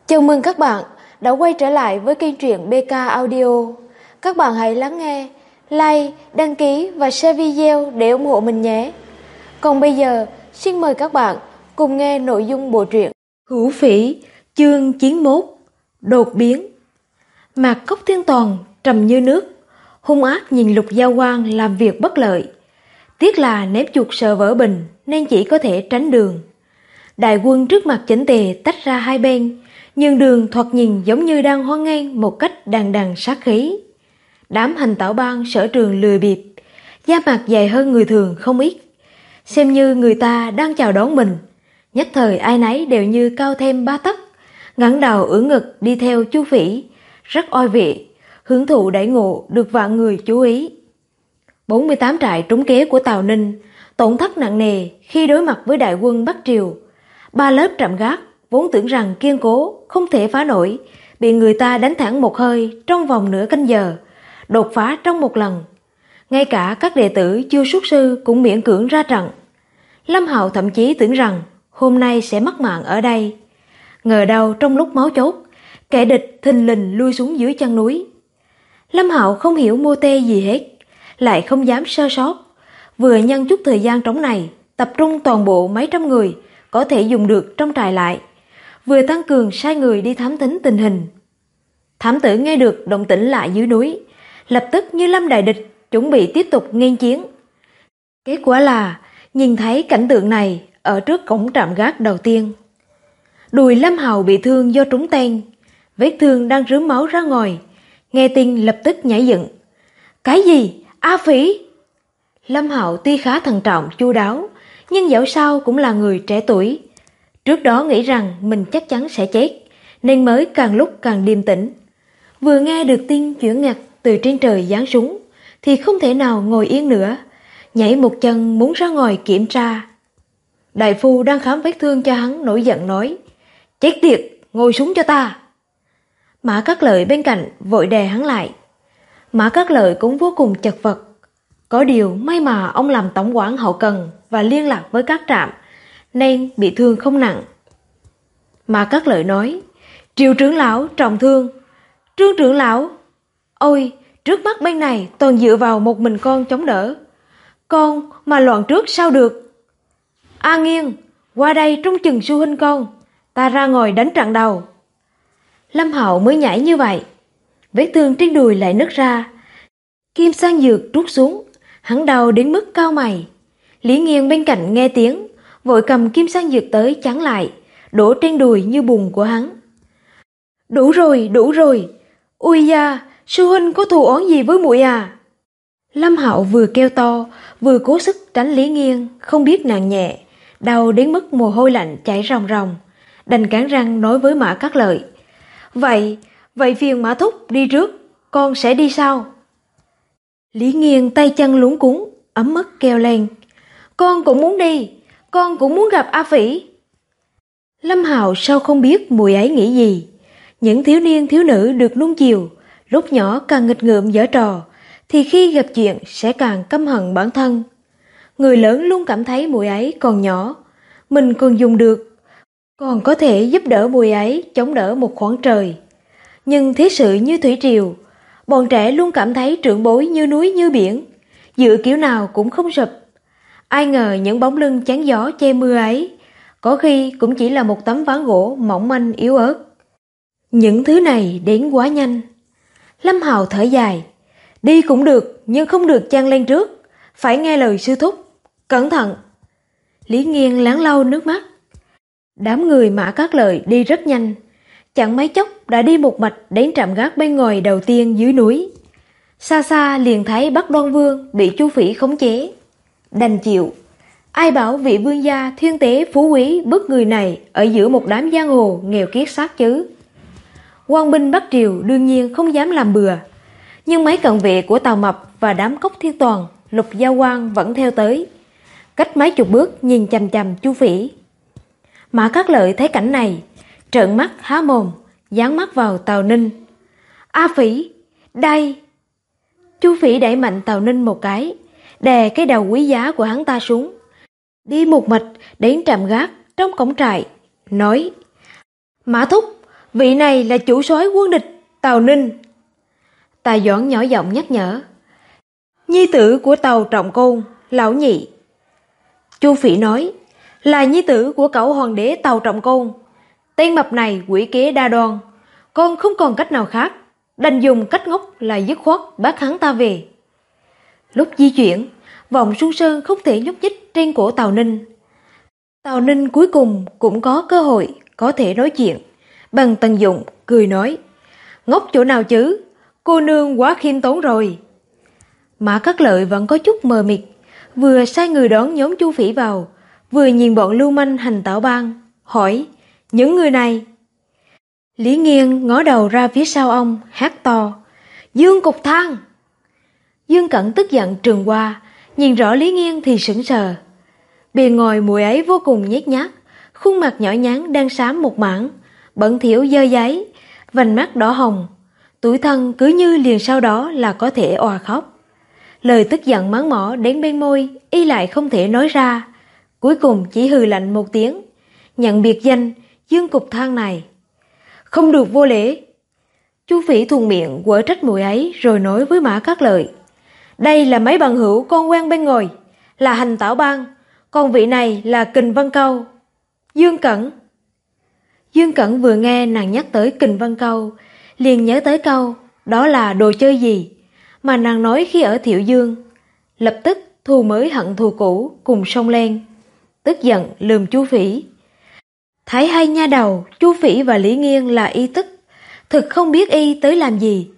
Chào mừng các bạn đã quay trở lại với kênh truyện BK Audio. Các bạn hãy lắng nghe, like, đăng ký và share video để ủng hộ mình nhé. Còn bây giờ, xin mời các bạn cùng nghe nội dung bộ truyện Hữu Phỉ, chương 91, đột biến. Mạc Cốc Thiên Toàn trầm như nước, hung ác nhìn Lục Giao Quang làm việc bất lợi. Tiếc là ném chuột sợ vỡ bình nên chỉ có thể tránh đường. Đại quân trước mặt chỉnh tề tách ra hai bên, nhưng đường thoạt nhìn giống như đang hoan nghênh một cách đằng đằng sát khí. Đám hành tảo bang sở trường lười biệp, da mặt dày hơn người thường không ít, xem như người ta đang chào đón mình. Nhất thời ai nấy đều như cao thêm 3 tấc, ngẩng đầu ưỡn ngực đi theo Chu Phỉ, rất oai vệ, hưởng thụ đãi ngộ được vạn người chú ý. 48 trại trúng kế của Tào Ninh tổn thất nặng nề khi đối mặt với đại quân Bắc Triều. 3 lớp trạm gác vốn tưởng rằng kiên cố không thể phá nổi, bị người ta đánh thẳng một hơi trong vòng nửa canh giờ, đột phá trong một lần. Ngay cả các đệ tử chưa xuất sư cũng miễn cưỡng ra trận. Lâm Hạo thậm chí tưởng rằng hôm nay sẽ mất mạng ở đây. Ngờ đâu trong lúc máu chốt, kẻ địch thình lình lui xuống dưới chân núi. Lâm Hạo không hiểu mô tê gì hết, lại không dám sơ sót, vừa nhân chút thời gian trống này tập trung toàn bộ mấy trăm người có thể dùng được trong trại lại, vừa tăng cường sai người đi thám thính tình hình. Thám tử nghe được động tĩnh lại dưới núi, lập tức như lâm đại địch, chuẩn bị tiếp tục nghênh chiến. Kết quả là nhìn thấy cảnh tượng này ở trước cổng trạm gác đầu tiên. Đùi Lâm Hạo bị thương do trúng tên, vết thương đang rướm máu ra ngoài. Nghe tin lập tức nhảy dựng. Cái gì? A Phỉ! Lâm Hạo tuy khá thận trọng chu đáo, nhưng dẫu sao cũng là người trẻ tuổi. Trước đó nghĩ rằng mình chắc chắn sẽ chết, nên mới càng lúc càng điềm tĩnh. Vừa nghe được tin chuyển ngặt từ trên trời giáng xuống, thì không thể nào ngồi yên nữa, nhảy một chân muốn ra ngoài kiểm tra. Đại phu đang khám vết thương cho hắn nổi giận nói: Chết tiệt, ngồi xuống cho ta. Mã Cát Lợi bên cạnh vội đè hắn lại. Mã Cát Lợi cũng vô cùng chật vật. Có điều may mà ông làm tổng quản hậu cần và liên lạc với các trạm, nên bị thương không nặng. Mã Cát Lợi nói: Triệu trưởng lão trọng thương. Trương trưởng lão? Ôi, trước mắt bên này toàn dựa vào một mình con chống đỡ. Con mà loạn trước sao được? A Nghiên, qua đây trông chừng sư huynh con, ta ra ngoài đánh trận đầu. Lâm Hạo mới nhảy như vậy, vết thương trên đùi lại nứt ra. Kim sang dược trút xuống, hắn đau đến mức cau mày. Lý Nghiên bên cạnh nghe tiếng, vội cầm kim sang dược tới chắn lại, đổ trên đùi như bùn của hắn. Đủ rồi, đủ rồi. Ui da, sư huynh có thù oán gì với muội à? Lâm Hạo vừa kêu to, vừa cố sức tránh Lý Nghiên, không biết nặng nhẹ, đau đến mức mồ hôi lạnh chảy ròng ròng, đành cắn răng nói với Mã Cát Lợi: Vậy phiền Mã thúc đi trước, con sẽ đi sau. Lý Nghiên tay chân luống cuống, ấm ức kêu lên: Con cũng muốn đi, con cũng muốn gặp A Phỉ. Lâm Hạo sao không biết muội ấy nghĩ gì. Những thiếu niên thiếu nữ được nuông chiều, lúc nhỏ càng nghịch ngợm giở trò, thì khi gặp chuyện sẽ càng căm hận bản thân. Người lớn luôn cảm thấy muội ấy còn nhỏ, mình còn dùng được, còn có thể giúp đỡ muội ấy chống đỡ một khoảng trời. Nhưng thế sự như thủy triều, bọn trẻ luôn cảm thấy trưởng bối như núi như biển, dựa kiểu nào cũng không sụp. Ai ngờ những bóng lưng chắn gió che mưa ấy, có khi cũng chỉ là một tấm ván gỗ mỏng manh yếu ớt. Những thứ này đến quá nhanh. Lâm Hạo thở dài: Đi cũng được, nhưng không được chăn lên trước, phải nghe lời sư thúc. Cẩn thận. Lý Nghiên láng lau nước mắt. Đám người Mã Cát Lợi đi rất nhanh, chẳng mấy chốc đã đi một mạch đến trạm gác bên ngoài đầu tiên dưới núi. Xa xa liền thấy Bắc Đoan Vương bị Chu Phỉ khống chế. Đành chịu. Ai bảo vị vương gia thiên tế phú quý bức người này ở giữa một đám giang hồ nghèo kiết xác chứ. Quan binh Bắc Triều đương nhiên không dám làm bừa, nhưng mấy cận vệ của Tào Mập và đám Cốc Thiên Toàn, Lục Giao Quang vẫn theo tới, cách mấy chục bước nhìn chằm chằm Chu Phỉ. Mã Cát Lợi thấy cảnh này, trợn mắt há mồm, dán mắt vào Tào Ninh. A Phỉ, đây! Chu Phỉ đẩy mạnh Tào Ninh một cái, đè cái đầu quý giá của hắn ta xuống, đi một mạch đến trạm gác trong cổng trại, nói: Mã thúc, vị này là chủ soái quân địch Tào Ninh. Tà Doãn nhỏ giọng nhắc nhở. Nhi tử của Tào Trọng Côn, lão nhị. Chu Phỉ nói, là nhi tử của cẩu hoàng đế Tào Trọng Côn. Tên mập này quỷ kế đa đoan, con không còn cách nào khác, đành dùng cách ngốc là dứt khoát bắt hắn ta về. Lúc di chuyển, vòng Xuân Sơn không thể nhúc nhích trên cổ Tào Ninh. Tào Ninh cuối cùng cũng có cơ hội có thể nói chuyện, bằng tận dụng cười nói, ngốc chỗ nào chứ, cô nương quá khiêm tốn rồi. Mã Cát Lợi vẫn có chút mờ mịt, vừa sai người đón nhóm Chu Phỉ vào, vừa nhìn bọn lưu manh hành tảo bang, hỏi, những người này. Lý Nghiên ngó đầu ra phía sau ông, hát to, Dương Cục Thang. Dương Cẩn tức giận trừng qua, nhìn rõ Lý Nghiên thì sững sờ. Bề ngoài muội ấy vô cùng nhếch nhác, khuôn mặt nhỏ nhắn đang xám một mảng, bẩn thỉu dơ dáy, vành mắt đỏ hồng, tủi thân cứ như liền sau đó là có thể òa khóc. Lời tức giận mắng mỏ đến bên môi, y lại không thể nói ra, cuối cùng chỉ hừ lạnh một tiếng, nhận biệt danh Dương Cục Thang này. Không được vô lễ. Chu Phỉ thuận miệng quở trách muội ấy rồi nói với Mã Cát Lợi, đây là mấy bằng hữu con quen bên ngoài, là hành tảo bang, còn vị này là Kình Văn Câu. Dương Cẩn. Dương Cẩn vừa nghe nàng nhắc tới Kình Văn Câu, liền nhớ tới câu, đó là đồ chơi gì mà nàng nói khi ở Thiệu Dương. Lập tức thù mới hận thù cũ cùng xông lên, tức giận lườm Chu Phỉ. Thấy hai nha đầu Chu Phỉ và Lý Nghiên là y tức, thực không biết y tới làm gì.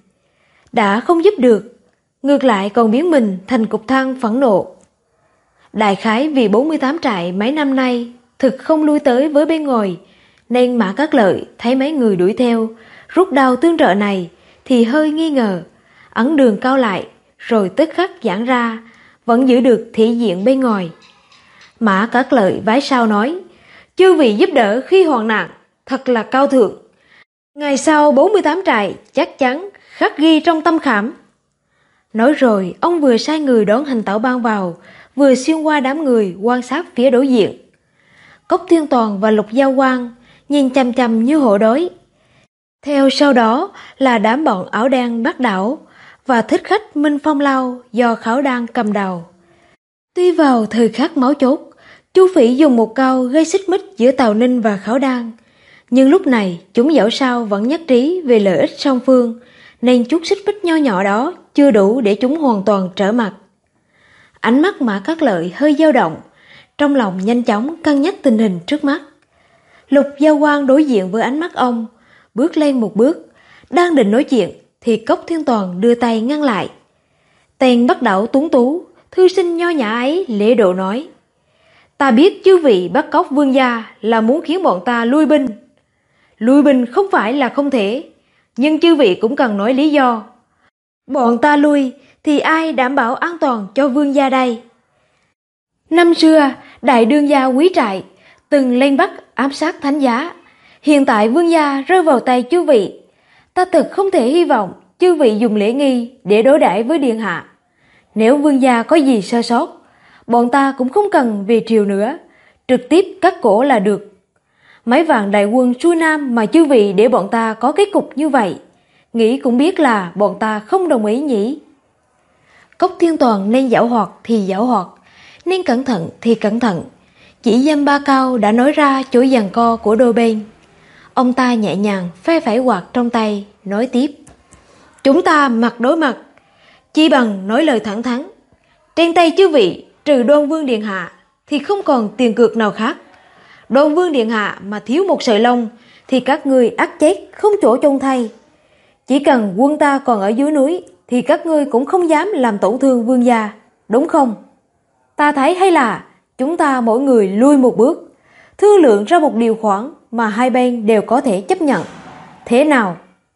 Đã không giúp được, ngược lại còn biến mình thành cục than phẫn nộ. Đại khái vì 48 trại mấy năm nay thực không lui tới với bên ngoài, nên Mã Cát Lợi thấy mấy người đuổi theo, rút đao tương trợ này thì hơi nghi ngờ, ấn đường cao lại, rồi tức khắc giãn ra, vẫn giữ được thể diện bên ngoài. Mã Cát Lợi vái sau nói, chư vị giúp đỡ khi hoạn nạn, thật là cao thượng. Ngày sau 48 trại chắc chắn khắc ghi trong tâm khảm. Nói rồi, ông vừa sai người đón hành tảo bang vào, vừa xuyên qua đám người quan sát phía đối diện. Cốc Thiên Toàn và Lục Giao Quang nhìn chằm chằm như hổ đói. Theo sau đó là đám bọn áo đen Bắc Đảo và thích khách Minh Phong Lao do Khảo Đan cầm đầu. Tuy vào thời khắc máu chốt, Chu Phỉ dùng một câu gây xích mích giữa Tào Ninh và Khảo Đan, nhưng lúc này chúng dẫu sao vẫn nhất trí về lợi ích song phương, nên chút xích mích nho nhỏ đó chưa đủ để chúng hoàn toàn trở mặt. Ánh mắt Mã Cát Lợi hơi dao động, trong lòng nhanh chóng cân nhắc tình hình trước mắt. Lục Giao Quang đối diện với ánh mắt ông, bước lên một bước, đang định nói chuyện thì Cốc Thiên Toàn đưa tay ngăn lại. Tên Bắc Đảo tuấn tú, thư sinh nho nhã ấy lễ độ nói, ta biết chư vị bắt cóc vương gia là muốn khiến bọn ta lui binh. Lui binh không phải là không thể, nhưng chư vị cũng cần nói lý do. Bọn ta lui thì ai đảm bảo an toàn cho vương gia đây? Năm xưa, đại đương gia Quý Trại từng lên Bắc ám sát thánh giá. Hiện tại vương gia rơi vào tay chư vị. Ta thực không thể hy vọng chư vị dùng lễ nghi để đối đãi với điện hạ. Nếu vương gia có gì sơ sót, bọn ta cũng không cần về triều nữa, trực tiếp cắt cổ là được. Mấy vạn đại quân xuôi nam mà chư vị để bọn ta có cái cục như vậy, nghĩ cũng biết là bọn ta không đồng ý nhỉ. Cốc Thiên Toàn nên giảo hoạt thì giảo hoạt, nên cẩn thận thì cẩn thận. Chỉ dăm ba câu đã nói ra chỗ giằng co của đôi bên. Ông ta nhẹ nhàng phe phẩy quạt trong tay, nói tiếp. Chúng ta mặt đối mặt, chi bằng nói lời thẳng thắn. Trên tay chư vị trừ Đoan Vương Điện Hạ thì không còn tiền cược nào khác. Đoan Vương Điện Hạ mà thiếu một sợi lông thì các ngươi ắt chết không chỗ chôn thay. Chỉ cần quân ta còn ở dưới núi thì các ngươi cũng không dám làm tổn thương vương gia, đúng không? Ta thấy hay là chúng ta mỗi người lui một bước, thương lượng ra một điều khoản mà hai bên đều có thể chấp nhận. Thế nào?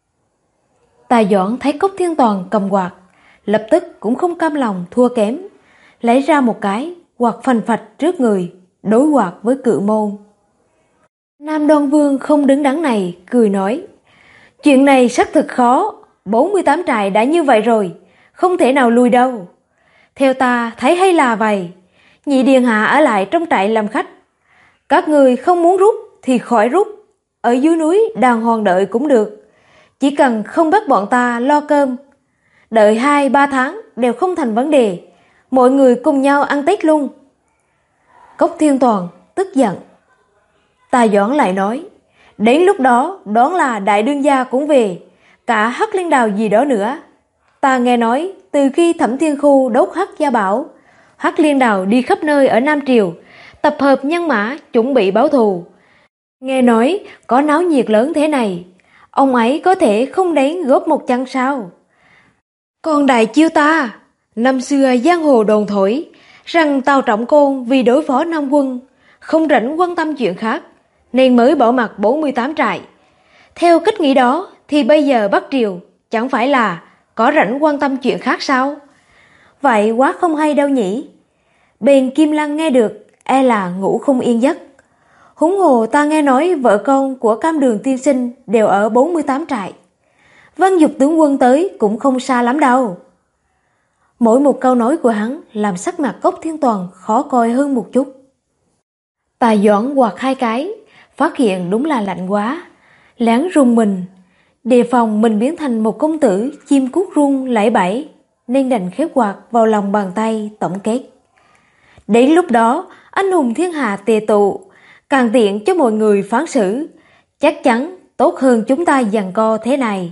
Tài Doãn thấy Cốc Thiên Toàn cầm quạt, lập tức cũng không cam lòng thua kém, lấy ra một cái quạt phành phạch trước người, đối quạt với Cự Môn. Nam Đoan Vương không đứng đắn này cười nói, chuyện này xác thực khó, 48 trại đã như vậy rồi, không thể nào lui đâu. Theo ta thấy hay là vậy, nhị điện hạ ở lại trong trại làm khách. Các người không muốn rút thì khỏi rút, ở dưới núi đàng hoàng đợi cũng được. Chỉ cần không bắt bọn ta lo cơm, đợi 2-3 tháng đều không thành vấn đề. Mọi người cùng nhau ăn Tết luôn. Cốc Thiên Toàn tức giận. Tà Doãn lại nói, đến lúc đó đoán là đại đương gia cũng về, cả Hắc Liên Đào gì đó nữa. Ta nghe nói từ khi Thẩm Thiên Khu đốt Hắc Gia Bảo, Hắc Liên Đào đi khắp nơi ở Nam Triều, tập hợp nhân mã chuẩn bị báo thù. Nghe nói có náo nhiệt lớn thế này, ông ấy có thể không đến góp một chân sao? Còn đại chiêu ta, năm xưa giang hồ đồn thổi rằng Tào Trọng Côn vì đối phó Nam quân, không rảnh quan tâm chuyện khác, nên mới bỏ mặc 48 trại. Theo cách nghĩ đó thì bây giờ Bắc Triều chẳng phải là có rảnh quan tâm chuyện khác sao? Vậy quá không hay đâu nhỉ? Bên Kim Lăng nghe được, e là ngủ không yên giấc. Huống hồ ta nghe nói vợ con của Cam Đường tiên sinh đều ở 48 trại. Văn Dục tướng quân tới cũng không xa lắm đâu. Mỗi một câu nói của hắn làm sắc mặt Cốc Thiên Toàn khó coi hơn một chút. Tà Doãn quạt 2 cái, phát hiện đúng là lạnh quá, lén rùng mình, đề phòng mình biến thành một công tử chim cút run lẫy bẫy, nên đành khép quạt vào lòng bàn tay tổng kết. Đến lúc đó, anh hùng thiên hạ tề tụ, càng tiện cho mọi người phán xử, chắc chắn tốt hơn chúng ta giằng co thế này.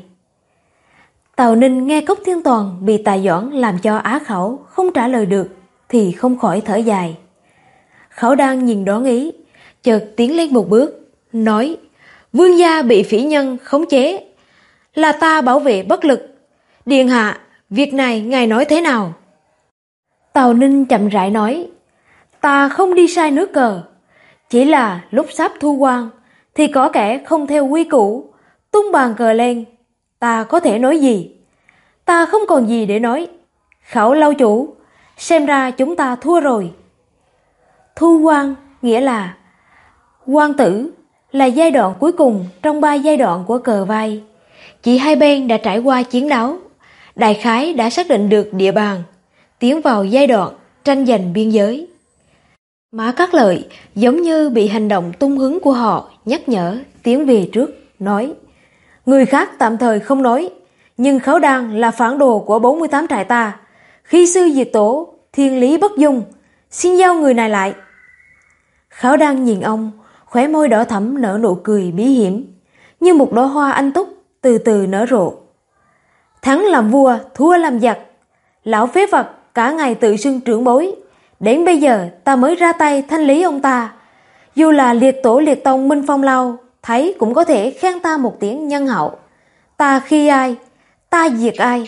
Tào Ninh nghe Cốc Thiên Toàn bị Tà Doãn làm cho á khẩu, không trả lời được, thì không khỏi thở dài. Khẩu đang nhìn đoán ý, chợt tiến lên một bước, nói, vương gia bị phỉ nhân khống chế, là ta bảo vệ bất lực. Điện hạ, việc này ngài nói thế nào? Tào Ninh chậm rãi nói, ta không đi sai nước cờ, chỉ là lúc sắp thu quan thì có kẻ không theo quy củ, tung bàn cờ lên, ta có thể nói gì? Ta không còn gì để nói. Khẩu lâu chủ, xem ra chúng ta thua rồi. Thu quan nghĩa là quan tử, là giai đoạn cuối cùng trong 3 giai đoạn của cờ vây. Chỉ hai bên đã trải qua chiến đấu, đại khái đã xác định được địa bàn, tiến vào giai đoạn tranh giành biên giới. Mã Cát Lợi giống như bị hành động tung hứng của họ nhắc nhở, tiến về trước, nói, người khác tạm thời không nói, nhưng Khấu Đan là phản đồ của 48 trại ta, khi sư diệt tổ, thiên lý bất dung, xin giao người này lại. Khấu Đan nhìn ông, khóe môi đỏ thẫm nở nụ cười bí hiểm, như một đóa hoa anh túc từ từ nở rộ. Thắng làm vua, thua làm giặc, lão phế vật cả ngày tự xưng trưởng bối, đến bây giờ ta mới ra tay thanh lý ông ta. Dù là liệt tổ liệt tông Minh Phong Lâu, thấy cũng có thể khen ta một tiếng nhân hậu. Ta khi ai, ta diệt ai.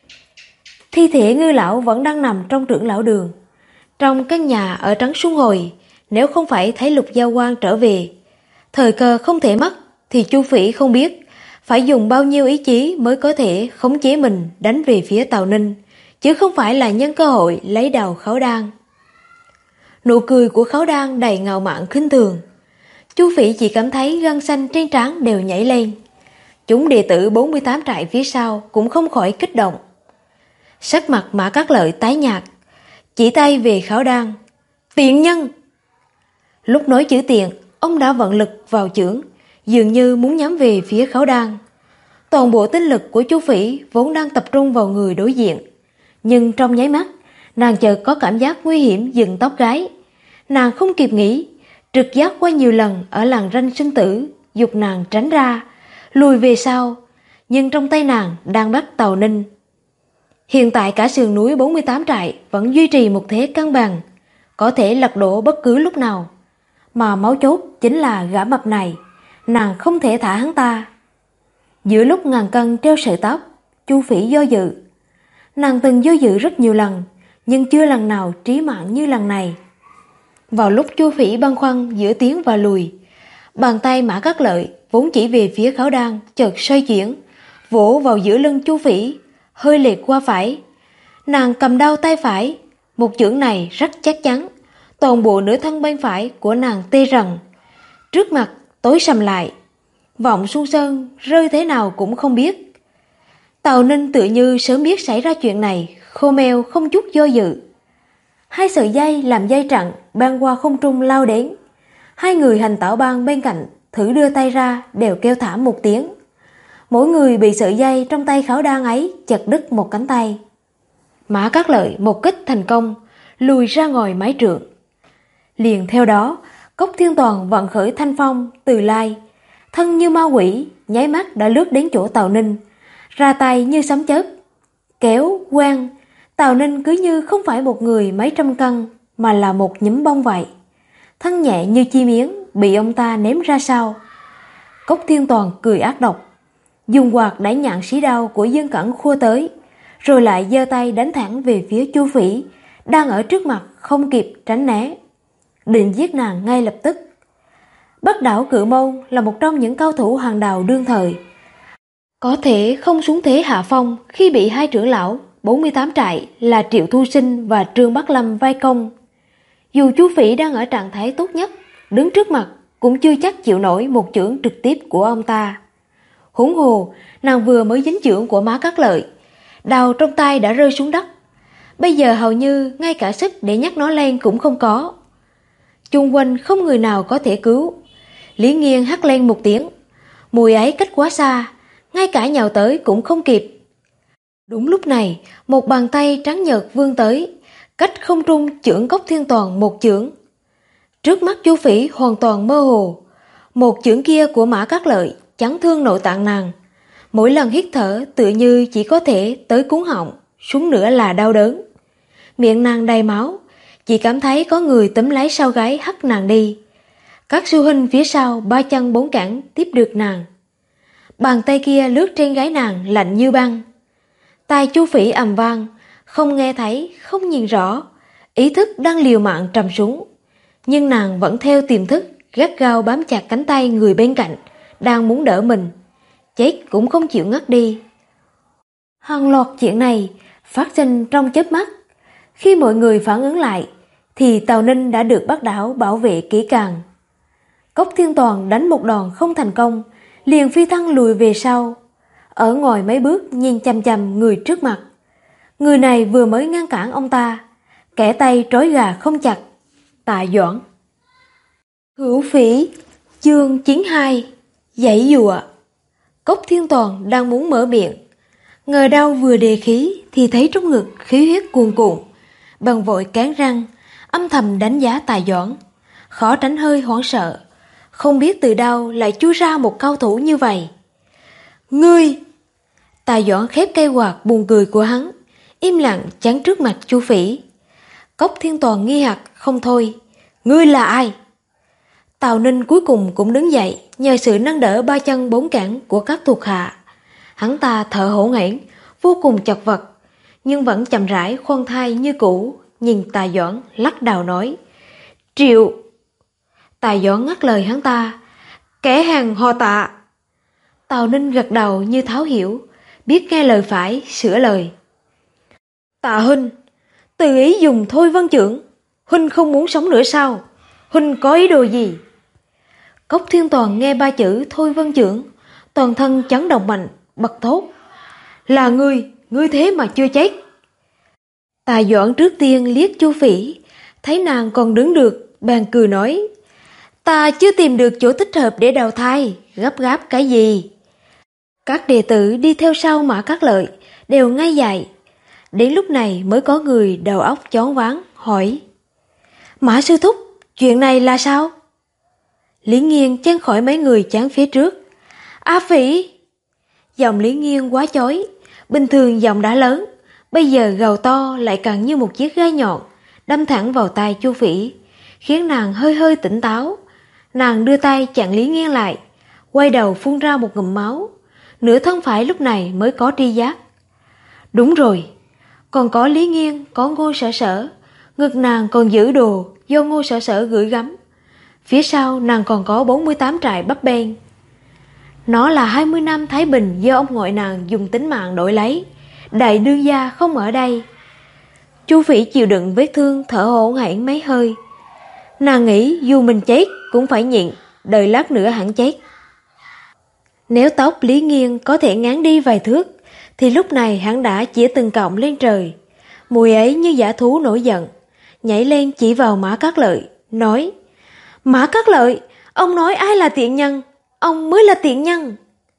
Thi thể Ngư lão vẫn đang nằm trong trưởng lão đường, trong căn nhà ở Trấn Xuân Hồi. Nếu không phải thấy Lục Giao Quang trở về, thời cơ không thể mất, thì Chu Phỉ không biết phải dùng bao nhiêu ý chí mới có thể khống chế mình đánh về phía Tào Ninh, chứ không phải là nhân cơ hội lấy đầu Khấu Đan. Nụ cười của Khấu Đan đầy ngạo mạn khinh thường. Chu Phỉ chỉ cảm thấy gân xanh trên trán đều nhảy lên. Chúng đệ tử 48 trại phía sau cũng không khỏi kích động. Sắc mặt Mã Cát Lợi tái nhạt, chỉ tay về Khấu Đan, tiện nhân. Lúc nói chữ tiện, ông đã vận lực vào chưởng, dường như muốn nhắm về phía Khấu Đan. Toàn bộ tinh lực của Chu Phỉ vốn đang tập trung vào người đối diện, nhưng trong nháy mắt, nàng chợt có cảm giác nguy hiểm dựng tóc gái. Nàng không kịp nghĩ, trực giác qua nhiều lần ở làn ranh sinh tử, giục nàng tránh ra, lùi về sau, nhưng trong tay nàng đang bắt Tào Ninh. Hiện tại cả sườn núi 48 trại vẫn duy trì một thế cân bằng, có thể lật đổ bất cứ lúc nào. Mà máu chốt chính là gã mập này, nàng không thể thả hắn ta. Giữa lúc ngàn cân treo sợi tóc, Chu Phỉ do dự. Nàng từng do dự rất nhiều lần, nhưng chưa lần nào trí mạng như lần này. Vào lúc Chu Phỉ băn khoăn giữa tiến và lùi, bàn tay Mã Cát Lợi vốn chỉ về phía Khấu Đan chợt xoay chuyển, vỗ vào giữa lưng Chu Phỉ, hơi lệch qua phải. Nàng cầm đao tay phải, một chưởng này rất chắc chắn, toàn bộ nửa thân bên phải của nàng tê rần. Trước mặt tối sầm lại, Vọng Xuân Sơn rơi thế nào cũng không biết. Tào Ninh tự như sớm biết xảy ra chuyện này, khô meo không chút do dự. Hai sợi dây làm dây trận ban qua không trung lao đến. Hai người hành tảo bang bên cạnh thử đưa tay ra đều kêu thảm một tiếng. Mỗi người bị sợi dây trong tay Khảo Đan ấy chặt đứt một cánh tay. Mã Cát Lợi một kích thành công, lùi ra ngoài mấy trượng. Liền theo đó, Cốc Thiên Toàn vận khởi thanh phong từ lai, thân như ma quỷ, nháy mắt đã lướt đến chỗ Tào Ninh, ra tay như sấm chớp, kéo, quang. Tào Ninh cứ như không phải một người mấy trăm cân, mà là một nhúm bông vậy. Thân nhẹ như chim yến, bị ông ta ném ra sau. Cốc Thiên Toàn cười ác độc, dùng quạt đẩy nhạn sĩ đao của Dương Cẩn khua tới, rồi lại giơ tay đánh thẳng về phía Chu Phỉ, đang ở trước mặt không kịp tránh né, định giết nàng ngay lập tức. Bắc Đảo Cự Môn là một trong những cao thủ hàng đầu đương thời, có thể không xuống thế hạ phong khi bị hai trưởng lão 48 trại là Triệu Thu Sinh và Trương Bắc Lâm vây công. Dù Chu Phỉ đang ở trạng thái tốt nhất, đứng trước mặt cũng chưa chắc chịu nổi một chưởng trực tiếp của ông ta. Huống hồ, nàng vừa mới dính chưởng của Mã Cát Lợi, đao trong tay đã rơi xuống đất. Bây giờ hầu như ngay cả sức để nhắc nó lên cũng không có. Chung quanh không người nào có thể cứu. Lý Nghiên hắt lên một tiếng, mùi ấy cách quá xa, ngay cả nhào tới cũng không kịp. Đúng lúc này, một bàn tay trắng nhợt vươn tới, cách không trung chưởng Cốc Thiên Toàn một chưởng. Trước mắt Chu Phỉ hoàn toàn mơ hồ, một chưởng kia của Mã Cát Lợi chấn thương nội tạng nàng. Mỗi lần hít thở tựa như chỉ có thể tới cuống họng, xuống nữa là đau đớn. Miệng nàng đầy máu, chỉ cảm thấy có người túm lấy sau gáy hất nàng đi. Các sư huynh phía sau ba chân bốn cẳng tiếp được nàng. Bàn tay kia lướt trên gáy nàng lạnh như băng. Tai Chu Phỉ ầm vang, không nghe thấy, không nhìn rõ, ý thức đang liều mạng trầm xuống. Nhưng nàng vẫn theo tiềm thức, gắt gao bám chặt cánh tay người bên cạnh, đang muốn đỡ mình, chết cũng không chịu ngất đi. Hàng loạt chuyện này phát sinh trong chớp mắt. Khi mọi người phản ứng lại, thì Tào Ninh đã được Bắc Đảo bảo vệ kỹ càng. Cốc Thiên Toàn đánh một đòn không thành công, liền phi thân lùi về sau, ở ngoài mấy bước nhìn chằm chằm người trước mặt. Người này vừa mới ngăn cản ông ta, kẻ tay trói gà không chặt, Tạ Doãn. Hữu Phỉ, chương 92, giãy giụa. Cốc Thiên Toàn đang muốn mở miệng, ngờ đâu vừa đề khí thì thấy trong ngực khí huyết cuồn cuộn, bằng vội cán răng, âm thầm đánh giá Tạ Doãn, khó tránh hơi hoảng sợ, không biết từ đâu lại chui ra một cao thủ như vậy. Ngươi! Tạ Doãn khép cây quạt buồn cười của hắn, im lặng chắn trước mặt Chu Phỉ. Cốc Thiên Toàn nghi hoặc không thôi. Ngươi là ai? Tào Ninh cuối cùng cũng đứng dậy, nhờ sự nâng đỡ ba chân bốn cẳng của các thuộc hạ. Hắn ta thở hổn hển, vô cùng chật vật, nhưng vẫn chậm rãi khoan thai như cũ, nhìn Tạ Doãn lắc đầu nói: Triệu. Tạ Doãn ngắt lời hắn ta: Kẻ hàng họ Tạ. Tào Ninh gật đầu như thấu hiểu, biết nghe lời phải, sửa lời: Tạ huynh, tự ý dùng Thôi Vân Chưởng, huynh không muốn sống nữa sao? Huynh có ý đồ gì? Cốc Thiên Toàn nghe ba chữ Thôi Vân Chưởng, toàn thân chấn động mạnh, bật thốt: Là ngươi thế mà chưa chết. Tạ Doãn trước tiên liếc Chu Phỉ, thấy nàng còn đứng được, bèn cười nói: Ta chưa tìm được chỗ thích hợp để đào thai, gấp gáp cái gì? Các đệ tử đi theo sau Mã Cát Lợi đều ngay dại. Đến lúc này mới có người đầu óc choáng váng hỏi: Mã sư thúc, chuyện này là sao? Lý Nghiên chen khỏi mấy người chán phía trước: A Phỉ! Giọng Lý Nghiên quá chói, bình thường giọng đã lớn, bây giờ gào to lại càng như một chiếc gai nhọn, đâm thẳng vào tai Chu Phỉ, khiến nàng hơi hơi tỉnh táo. Nàng đưa tay chặn Lý Nghiên lại, quay đầu phun ra một ngụm máu, nửa thân phải lúc này mới có tri giác. Đúng rồi, còn có Lý Nghiên, có Ngô Sở Sở, ngực nàng còn giữ đồ do Ngô Sở Sở gửi gắm. Phía sau nàng còn có 48 trại bắp ben. Nó là 20 năm thái bình do ông ngoại nàng dùng tính mạng đổi lấy. Đại đương gia không ở đây. Chu Phỉ chịu đựng vết thương, thở hổn hển mấy hơi. Nàng nghĩ dù mình chết cũng phải nhịn, đợi lát nữa hẳn chết. Nếu tóc Lý Nghiên có thể ngán đi vài thước, thì lúc này hắn đã chĩa từng cọng lên trời. Mùi ấy như dã thú nổi giận, nhảy lên chỉ vào Mã Cát Lợi, nói: Mã Cát Lợi, Ông nói ai là tiện nhân? Ông mới là tiện nhân.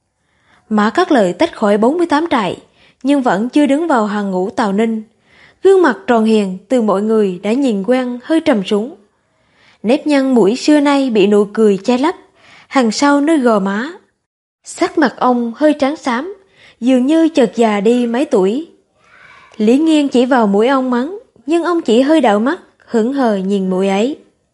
Mã Cát Lợi tách khỏi 48 trại, nhưng vẫn chưa đứng vào hàng ngũ Tào Ninh. Gương mặt tròn hiền từ mọi người đã nhìn quen hơi trầm xuống. Nếp nhăn mũi xưa nay bị nụ cười che lấp, hàng sau nơi gò má. Sắc mặt ông hơi trắng xám, dường như chợt già đi mấy tuổi. Lý Nghiên chỉ vào mũi ông mắng, nhưng ông chỉ hơi đảo mắt, hững hờ nhìn mũi ấy.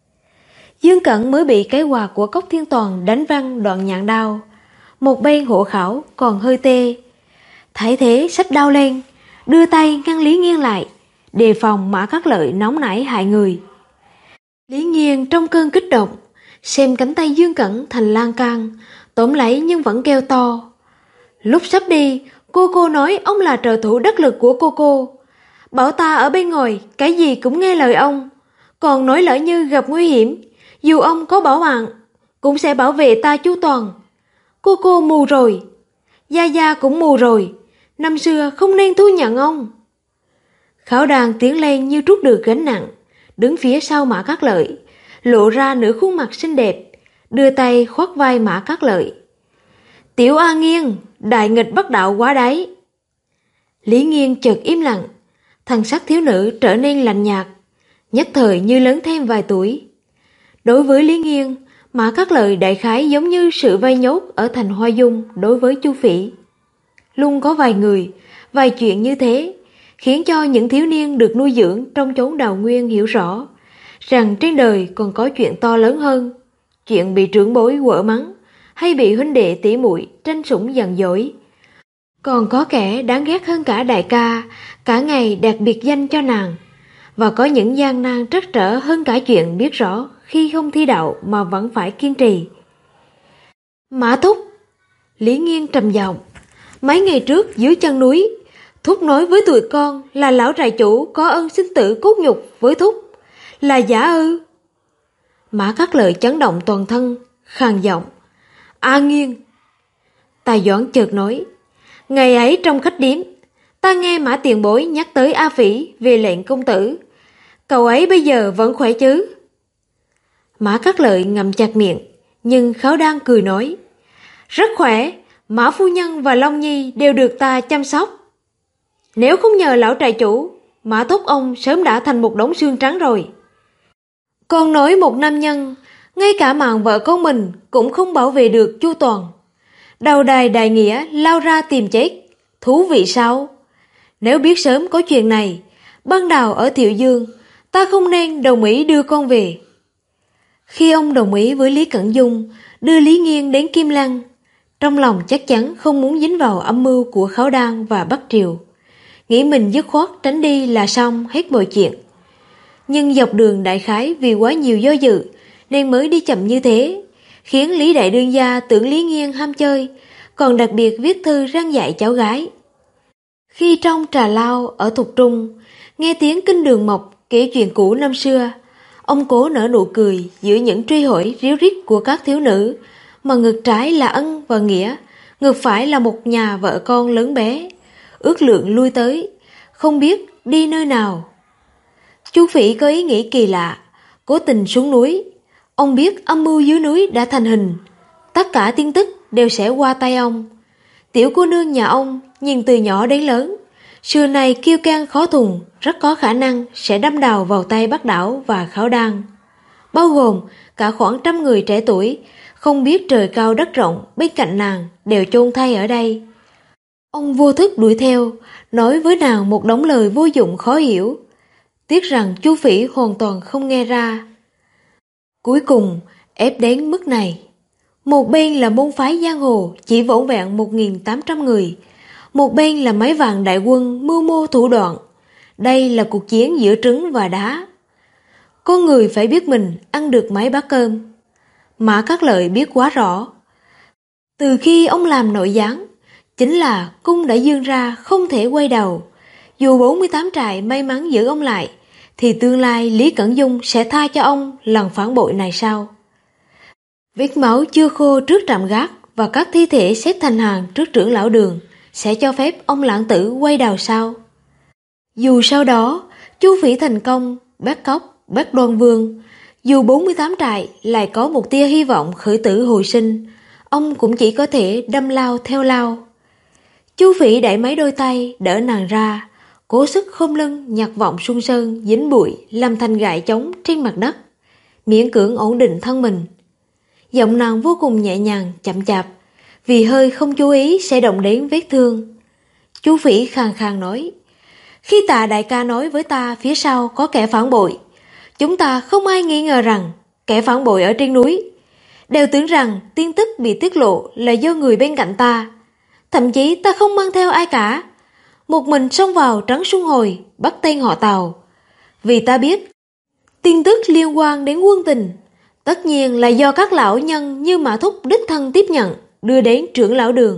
Dương Cẩn mới bị cái quạt của Cốc Thiên Toàn đánh văng đoạn nhạn đao, một bên hộ khảo còn hơi tê. Thấy thế xách đao lên, đưa tay ngăn Lý Nghiên lại, đề phòng Mã Cát Lợi nóng nảy hại người. Lý Nghiên trong cơn kích động, xem cánh tay Dương Cẩn thành lan can, tóm lấy nhưng vẫn kêu to. Lúc sắp đi, cô nói ông là trợ thủ đắc lực của cô. Bảo ta ở bên ngoài, cái gì cũng nghe lời ông. Còn nói lỡ như gặp nguy hiểm, dù ông có bảo mạng, cũng sẽ bảo vệ ta chu toàn. Cô mù rồi, Gia cũng mù rồi, năm xưa không nên thu nhận ông. Khảo Đàn tiến lên như trút được gánh nặng, đứng phía sau Mã Cát Lợi, lộ ra nửa khuôn mặt xinh đẹp, đưa tay khoác vai Mã Cát Lợi. Tiểu A Nghiên, đại nghịch bất đạo quá đấy. Lý Nghiên chợt im lặng, thần sắc thiếu nữ trở nên lạnh nhạt, nhất thời như lớn thêm vài tuổi. Đối với Lý Nghiên, Mã Cát Lợi đại khái giống như sự vây nhốt ở thành Hoa Dung đối với Chu Phỉ. Luôn có vài người, vài chuyện như thế, khiến cho những thiếu niên được nuôi dưỡng trong chốn đào nguyên hiểu rõ rằng trên đời còn có chuyện to lớn hơn, chuyện bị trưởng bối quở mắng hay bị huynh đệ tỷ muội tranh sủng giận dỗi. Còn có kẻ đáng ghét hơn cả đại ca, cả ngày đạt biệt danh cho nàng, và có những gian nan trắc trở hơn cả chuyện biết rõ khi không thi đậu mà vẫn phải kiên trì. Mã Thúc, Lý Nghiên trầm giọng, mấy ngày trước dưới chân núi, Thúc nói với tụi con là lão trại chủ có ơn sinh tử cốt nhục với Thúc, là giả ư? Mã Cát Lợi chấn động toàn thân, khàn giọng, A Nghiên. Tài Doãn chợt nói, ngày ấy trong khách điếm, ta nghe Mã tiền bối nhắc tới A Phỉ về lệnh công tử, cậu ấy bây giờ vẫn khỏe chứ? Mã Cát Lợi ngậm chặt miệng, nhưng Kháo Đan cười nói, rất khỏe, Mã phu nhân và Long Nhi đều được ta chăm sóc. Nếu không nhờ lão trại chủ, Mã Thúc ông sớm đã thành một đống xương trắng rồi. Con nói một nam nhân, ngay cả mạng vợ con mình cũng không bảo vệ được chu toàn. Đầu đài đại nghĩa lao ra tìm chết, thú vị sao? Nếu biết sớm có chuyện này, ban đầu ở Thiệu Dương, ta không nên đồng ý đưa con về. Khi ông đồng ý với Lý Cẩn Dung đưa Lý Nghiên đến Kim Lăng, trong lòng chắc chắn không muốn dính vào âm mưu của Kháo Đan và Bắc Triều, nghĩ mình dứt khoát tránh đi là xong hết mọi chuyện. Nhưng dọc đường đại khái vì quá nhiều do dự nên mới đi chậm như thế, khiến Lý Đại Đương gia tưởng Lý Nghiên ham chơi, còn đặc biệt viết thư răn dạy cháu gái. Khi trong trà lao ở Thục Trung, nghe tiếng Kinh Đường Mộc kể chuyện cũ năm xưa, ông cố nở nụ cười giữa những truy hỏi ríu rít của các thiếu nữ, mà ngực trái là ân và nghĩa, ngực phải là một nhà vợ con lớn bé, ước lượng lui tới, không biết đi nơi nào. Chu Phỉ có ý nghĩ kỳ lạ, cố tình xuống núi. Ông biết âm mưu dưới núi đã thành hình, tất cả tin tức đều sẽ qua tay ông. Tiểu cô nương nhà ông nhìn từ nhỏ đến lớn, xưa nay kiêu căng khó thùng, rất có khả năng sẽ đâm đầu vào tay Bắc Đảo và Kháo Đan, bao gồm cả khoảng 100 người trẻ tuổi không biết trời cao đất rộng bên cạnh nàng đều chôn thay ở đây. Ông vô thức đuổi theo, nói với nàng một đống lời vô dụng khó hiểu, tiếc rằng Chu Phỉ hoàn toàn không nghe ra. Cuối cùng ép đến mức này, một bên là môn phái giang hồ chỉ vỏn vẹn 1.800 người, một bên là mấy vạn đại quân mưu mô thủ đoạn. Đây là cuộc chiến giữa trứng và đá. Con người phải biết mình ăn được mấy bát cơm. Mã Cát Lợi biết quá rõ. Từ khi ông làm nội gián, chính là cung đã dương ra không thể quay đầu. Dù 48 trại may mắn giữ ông lại, thì tương lai Lý Cẩn Dung sẽ tha cho ông lần phản bội này sao? Vết máu chưa khô trước trạm gác và các thi thể xếp thành hàng trước trưởng lão Đường sẽ cho phép ông lãng tử quay đầu sao? Dù sau đó Chu Phỉ thành công bắt cóc bắt Đoan Vương, Dù 48 trại lại có một tia hy vọng khởi tử hồi sinh, ông cũng chỉ có thể đâm lao theo lao. Chu Phỉ đẩy mấy đôi tay đỡ nàng ra, cố sức khom lưng nhặt vọng Xuân Sơn dính bụi làm thành gại trống trên mặt đất, miễn cưỡng ổn định thân mình. Giọng nàng vô cùng nhẹ nhàng, chậm chạp, vì hơi không chú ý sẽ động đến vết thương. Chu Phỉ khàn khàn nói: "Khi Tạ đại ca nói với ta phía sau có kẻ phản bội, chúng ta không ai nghi ngờ rằng kẻ phản bội ở trên núi, đều tưởng rằng tin tức bị tiết lộ là do người bên cạnh ta. Thậm chí ta không mang theo ai cả, một mình xông vào Trấn Xuân Hồi bắt tên họ Tào. Vì ta biết tin tức liên quan đến quân tình, tất nhiên là do các lão nhân như Mã Thúc đích thân tiếp nhận, đưa đến trưởng lão Đường."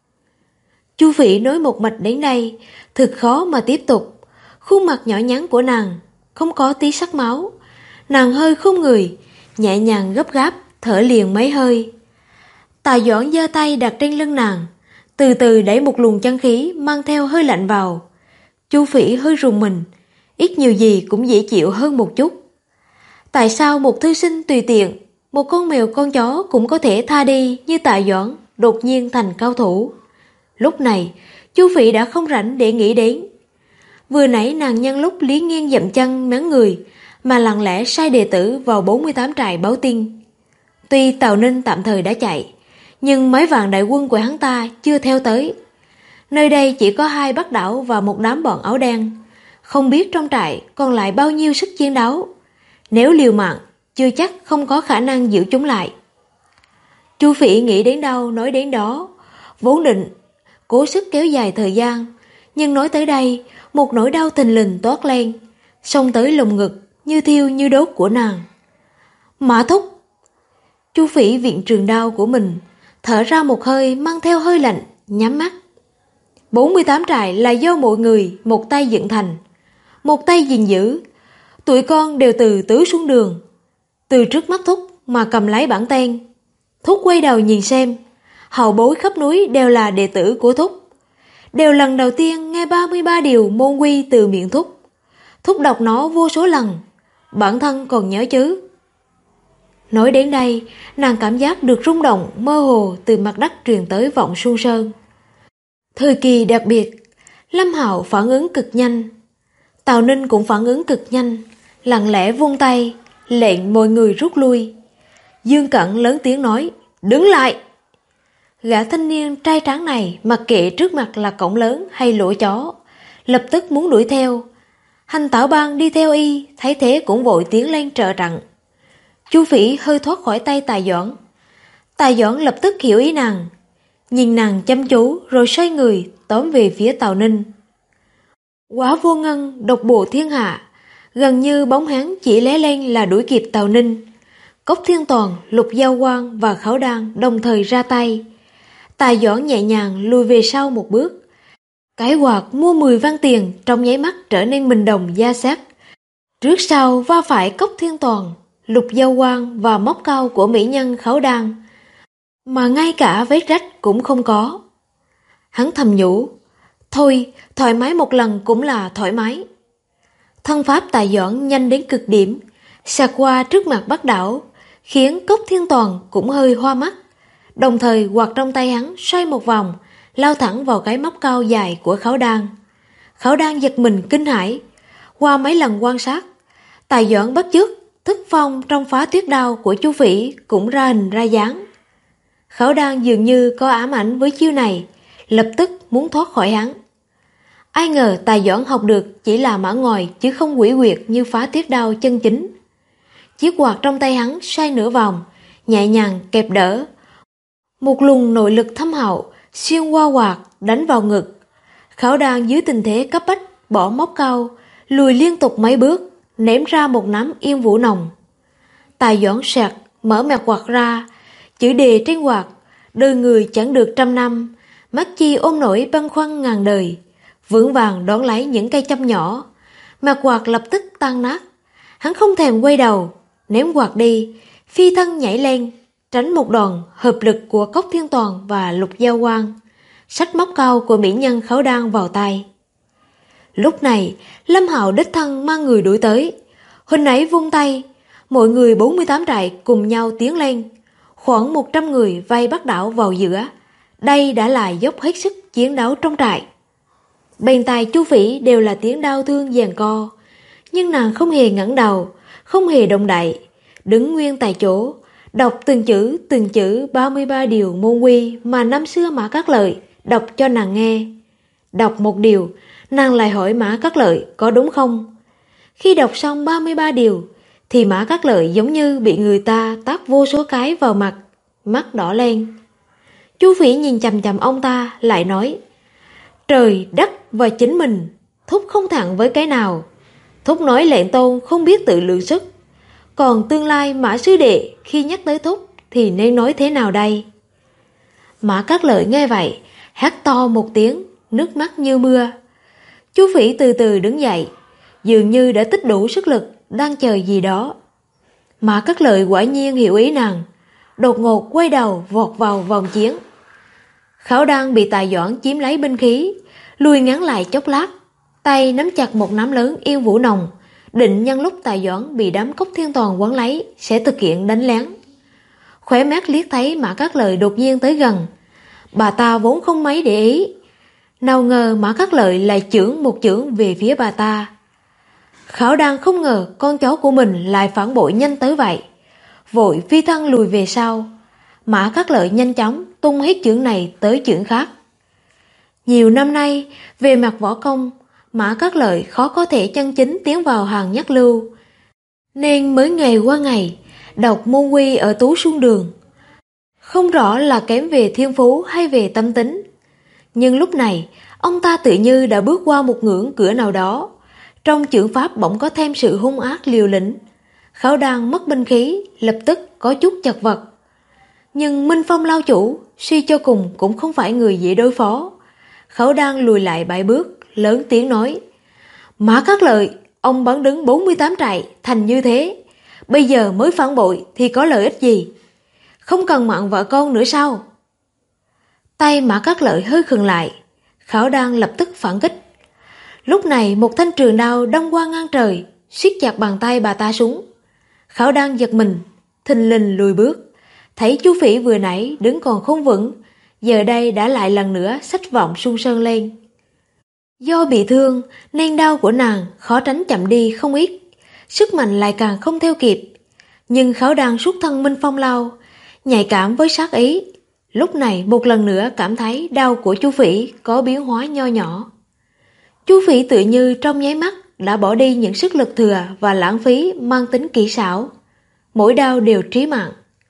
Chu Phỉ nói một mạch đến đây, thực khó mà tiếp tục. Khuôn mặt nhỏ nhắn của nàng không có tí sắc máu, nàng hơi khom người, nhẹ nhàng gấp gáp thở liền mấy hơi. Tạ Doãn giơ tay đặt trên lưng nàng, từ từ đẩy một luồng chân khí mang theo hơi lạnh vào. Chu Phỉ hơi rùng mình, ít nhiều gì cũng dễ chịu hơn một chút. Tại sao một thư sinh tùy tiện, một con mèo con chó cũng có thể tha đi như Tạ Doãn đột nhiên thành cao thủ? Lúc này Chu Phỉ đã không rảnh để nghĩ đến. Vừa nãy nàng nhân lúc Lý Nghiên dậm chân mắng người mà lặng lẽ sai đệ tử vào 48 trại báo tin. Tuy Tào Ninh tạm thời đã chạy, nhưng mấy vạn đại quân của hắn ta chưa theo tới. Nơi đây chỉ có 2 Bắc Đảo và một đám bọn áo đen, không biết trong trại còn lại bao nhiêu sức chiến đấu. Nếu liều mạng, chưa chắc không có khả năng giữ chúng lại. Chu Phỉ nghĩ đến đâu nói đến đó, vốn định cố sức kéo dài thời gian, nhưng nói tới đây, một nỗi đau thình lình toát lên, xông tới lồng ngực như thiêu như đốt của nàng. "Mã Thúc!" Chu Phỉ viện trường đao của mình, thở ra một hơi mang theo hơi lạnh, nhắm mắt. 48 trại là do mọi người một tay dựng thành, một tay gìn giữ. Tụi con đều từ tứ xuống đường, từ trước mắt Thúc mà cầm lấy bản tên. Thúc quay đầu nhìn xem, hậu bối khắp núi đều là đệ tử của Thúc, đều lần đầu tiên nghe 33 điều môn quy từ miệng Thúc. Thúc đọc nó vô số lần, bản thân còn nhớ chứ." Nói đến đây, nàng cảm giác được rung động mơ hồ từ mặt đất truyền tới vọng Xuân Sơn. Thời kỳ đặc biệt, Lâm Hạo phản ứng cực nhanh, Tào Ninh cũng phản ứng cực nhanh, lặng lẽ vung tay lệnh mọi người rút lui. Dương Cẩn lớn tiếng nói: "Đứng lại!" Gã thanh niên trai tráng này mặc kệ trước mặt là cổng lớn hay lỗ chó, lập tức muốn đuổi theo. Hành Tảo Bang đi theo y, thấy thế cũng vội tiến lên trợ trận. Chu Phỉ hơi thoát khỏi tay Tài Doãn. Tài Doãn lập tức hiểu ý nàng, nhìn nàng chăm chú rồi xoay người tóm về phía Tào Ninh. Quá vô ngân độc bộ thiên hạ, gần như bóng hắn chỉ lé lên là đuổi kịp Tào Ninh. Cốc Thiên Toàn, Lục Giao Quang và Khảo Đan đồng thời ra tay. Tài Doãn nhẹ nhàng lùi về sau một bước. Cái quạt mua 10 văn tiền trong nháy mắt trở nên mình đồng da sắt. Trước sau va phải Cốc Thiên Toàn, Lục Giao Quang và móc cao của mỹ nhân Khảo Đan, mà ngay cả vết rách cũng không có. Hắn thầm nhủ: thôi, thoải mái một lần cũng là thoải mái. Thân pháp Tài Doãn nhanh đến cực điểm, xẹt qua trước mặt Bắc Đảo, khiến Cốc Thiên Toàn cũng hơi hoa mắt. Đồng thời quạt trong tay hắn xoay một vòng, lao thẳng vào cái móc cao dài của Khảo Đan. Khảo Đan giật mình kinh hãi. Qua mấy lần quan sát, Tài Doãn bắt chước thức phong trong Phá Tuyết Đao của Chu Phỉ cũng ra hình ra dáng. Khảo Đan dường như có ám ảnh với chiêu này, lập tức muốn thoát khỏi hắn. Ai ngờ Tài Doãn học được chỉ là mã ngòi chứ không quỷ quyệt như Phá Tuyết Đao chân chính. Chiếc quạt trong tay hắn xoay nửa vòng, nhẹ nhàng kẹp đỡ. Một luồng nội lực thâm hậu xuyên qua quạt đánh vào ngực. Khảo Đan dưới tình thế cấp bách bỏ móc cao, lùi liên tục mấy bước, ném ra một nắm yên vũ nồng. Tài Doãn sẹt mở mẹt quạt ra, chữ đề trên quạt: đời người chẳng được 100 năm, mắt chi ôm nổi băn khoăn ngàn đời. Vững vàng đón lấy những cây châm nhỏ, mẹt quạt lập tức tan nát. Hắn không thèm quay đầu, ném quạt đi, phi thân nhảy lên, tránh một đòn hợp lực của Cốc Thiên Toàn và Lục Giao Quang, xách móc cao của mỹ nhân Khảo Đan vào tay. Lúc này Lâm Hạo đích thân mang người đuổi tới. Huynh ấy vung tay, Mọi người 48 trại cùng nhau tiến lên. Khoảng 100 người vây Bác Đảo vào giữa. Đây đã là dốc hết sức chiến đấu trong trại. Bên tai Chu Phỉ đều là tiếng đau thương giằng co. Nhưng nàng không hề ngẩng đầu, không hề động đậy, đứng nguyên tại chỗ, đọc từng chữ 33 điều môn quy mà năm xưa Mã Cát Lợi đọc cho nàng nghe. Đọc một điều, nàng lại hỏi Mã Cát Lợi có đúng không? Khi đọc xong 33 điều, thì Mã Cát Lợi giống như bị người ta tát vô số cái vào mặt, mắt đỏ lên. Chu Phỉ nhìn chằm chằm ông ta, lại nói: Trời đất và chính mình, thúc không thẳng với cái nào. Thúc nói lệnh tôn không biết tự lượng sức. Còn tương lai Mã sư đệ khi nhắc tới thúc thì nên nói thế nào đây? Mã Cát Lợi nghe vậy, hét to một tiếng, nước mắt như mưa. Chu Phỉ từ từ đứng dậy, dường như đã tích đủ sức lực, đang chờ gì đó. Mã Cát Lợi quả nhiên hiểu ý nàng, đột ngột quay đầu vọt vào vòng chiến. Khảo Đan bị Tài Doãn chiếm lấy binh khí, lùi ngắn lại chốc lát, tay nắm chặt một nắm lớn Yên Vũ Nồng, định nhân lúc Tài Doãn bị đám Cốc Thiên Toàn quấn lấy sẽ thực hiện đánh lén. Khóe mắt liếc thấy Mã Cát Lợi đột nhiên tới gần, bà ta vốn không mấy để ý, nào ngờ Mã Cát Lợi lại chưởng một chưởng về phía bà ta. Khảo Đan không ngờ con cháu của mình lại phản bội nhanh tới vậy, vội phi thân lùi về sau. Mã Cát Lợi nhanh chóng tung hết chưởng này tới chưởng khác. Nhiều năm nay, về mặt võ công, Mã Cát Lợi khó có thể chân chính tiến vào hàng nhất lưu, nên mới ngày qua ngày đọc môn quy ở Tú Xuân Đường. Không rõ là kém về thiên phú hay về tâm tính. Nhưng lúc này, ông ta tự như đã bước qua một ngưỡng cửa nào đó. Trong chưởng pháp bỗng có thêm sự hung ác liều lĩnh. Khảo Đan mất binh khí, lập tức có chút chật vật. Nhưng Minh Phong lao chủ, suy cho cùng cũng không phải người dễ đối phó. Khảo Đan lùi lại 7 bước, lớn tiếng nói: Mã Cát Lợi, ông bắn đứng 48 trại thành như thế, bây giờ mới phản bội thì có lợi ích gì? Không cần mặn vợ con nữa sao? Tay Mã Cát Lợi hơi khựng lại, Khảo Đan lập tức phản kích. Lúc này một thanh trường đao đâm qua ngang trời, siết chặt bàn tay bà ta xuống. Khảo Đan giật mình, thình lình lùi bước, thấy Chu Phỉ vừa nãy đứng còn không vững, giờ đây đã lại lần nữa xách vọng Xuân Sơn lên. Do bị thương nên đau của nàng khó tránh chậm đi không ít, sức mạnh lại càng không theo kịp. Nhưng Khảo Đan xuất thân Minh Phong lao, nhạy cảm với sát ý, lúc này một lần nữa cảm thấy đau của Chu Phỉ có biến hóa nho nhỏ. Chu Phỉ tự như trong nháy mắt đã bỏ đi những sức lực thừa và lãng phí mang tính kỹ xảo, mỗi đau đều trí mạng.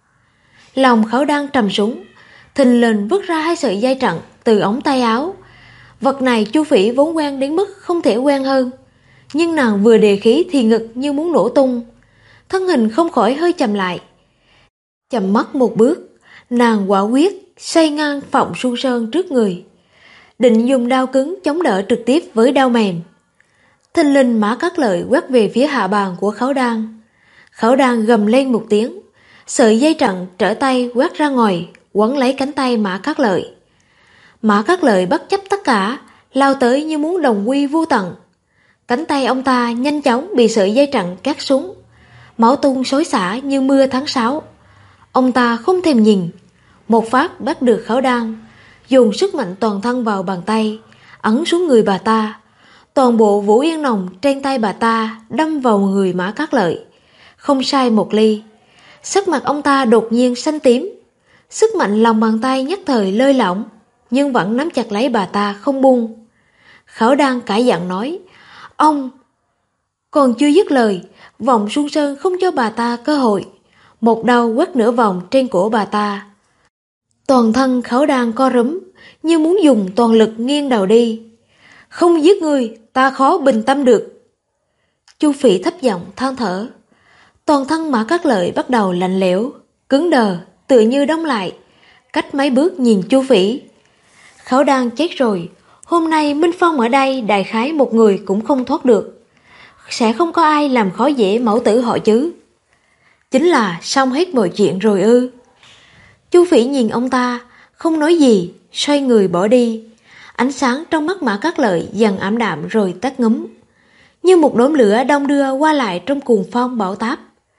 Lòng Khảo Đan trầm xuống, thình lình vứt ra 2 sợi dây trận từ ống tay áo. Vật này Chu Phỉ vốn quen đến mức không thể quen hơn, nhưng nàng vừa đề khí thì ngực như muốn nổ tung, thân hình không khỏi hơi chậm lại. Chậm mắt một bước, nàng quả quyết xoay ngang Phọng Xuân Sơn trước người, định dùng đao cứng chống đỡ trực tiếp với đao mềm. Thình lình Mã Cát Lợi quét về phía hạ bàn của Khảo Đan. Khảo Đan gầm lên một tiếng, sợi dây trận trở tay quét ra ngoài, quấn lấy cánh tay Mã Cát Lợi. Mã Cát Lợi bất chấp tất cả, lao tới như muốn đồng quy vô tận. Cánh tay ông ta nhanh chóng bị sợi dây trận cắt xuống, máu tung xối xả như mưa tháng 6. Ông ta không thèm nhìn, một phát bắt được Khảo Đan, dùng sức mạnh toàn thân vào bàn tay, ấn xuống người bà ta. Toàn bộ Vũ Yên Nồng trên tay bà ta đâm vào người Mã Cát Lợi, không sai một ly. Sắc mặt ông ta đột nhiên xanh tím, sức mạnh lòng bàn tay nhất thời lơi lỏng, nhưng vẫn nắm chặt lấy bà ta không buông. Khảo Đan cãi giận nói: Ông! Còn chưa dứt lời, Vọng Xuân Sơn không cho bà ta cơ hội, một đao quét nửa vòng trên cổ bà ta. Toàn thân Khảo Đan co rúm, như muốn dùng toàn lực nghiêng đầu đi. Không giết người, ta khó bình tâm được. Chu Phỉ thấp giọng than thở. Toàn thân Mã Cát Lợi bắt đầu lạnh lẽo, cứng đờ, tựa như đóng lại, cách mấy bước nhìn Chu Phỉ. Khảo Đan chết rồi, hôm nay Minh Phong ở đây đại khái một người cũng không thoát được. Sẽ không có ai làm khó dễ mẫu tử họ chứ. Chính là xong hết mọi chuyện rồi ư? Chu Phỉ nhìn ông ta, không nói gì, xoay người bỏ đi. Ánh sáng trong mắt Mã Cát Lợi dần ảm đạm rồi tắt ngúm, như một đốm lửa đong đưa qua lại trong cuồng phong bão táp.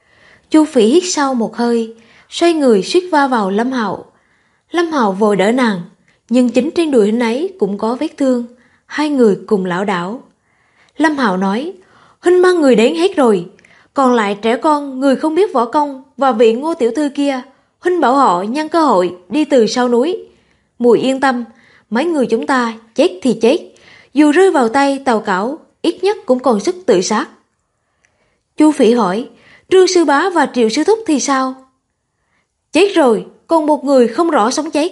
Chu Phỉ hít sâu một hơi, xoay người suýt va vào Lâm Hạo. Lâm Hạo vội đỡ nàng, nhưng chính trên đùi huynh ấy cũng có vết thương, hai người cùng lảo đảo. Lâm Hạo nói, huynh mang người đến hết rồi, còn lại trẻ con, người không biết võ công và vị Ngô tiểu thư kia, huynh bảo họ nhân cơ hội đi từ sau núi. Muội yên tâm, mấy người chúng ta chết thì chết, dù rơi vào tay Tào Cảo, ít nhất cũng còn sức tự sát. Chu Phỉ hỏi, Trương sư bá và Triệu sư thúc thì sao? Chết rồi, còn một người không rõ sống chết.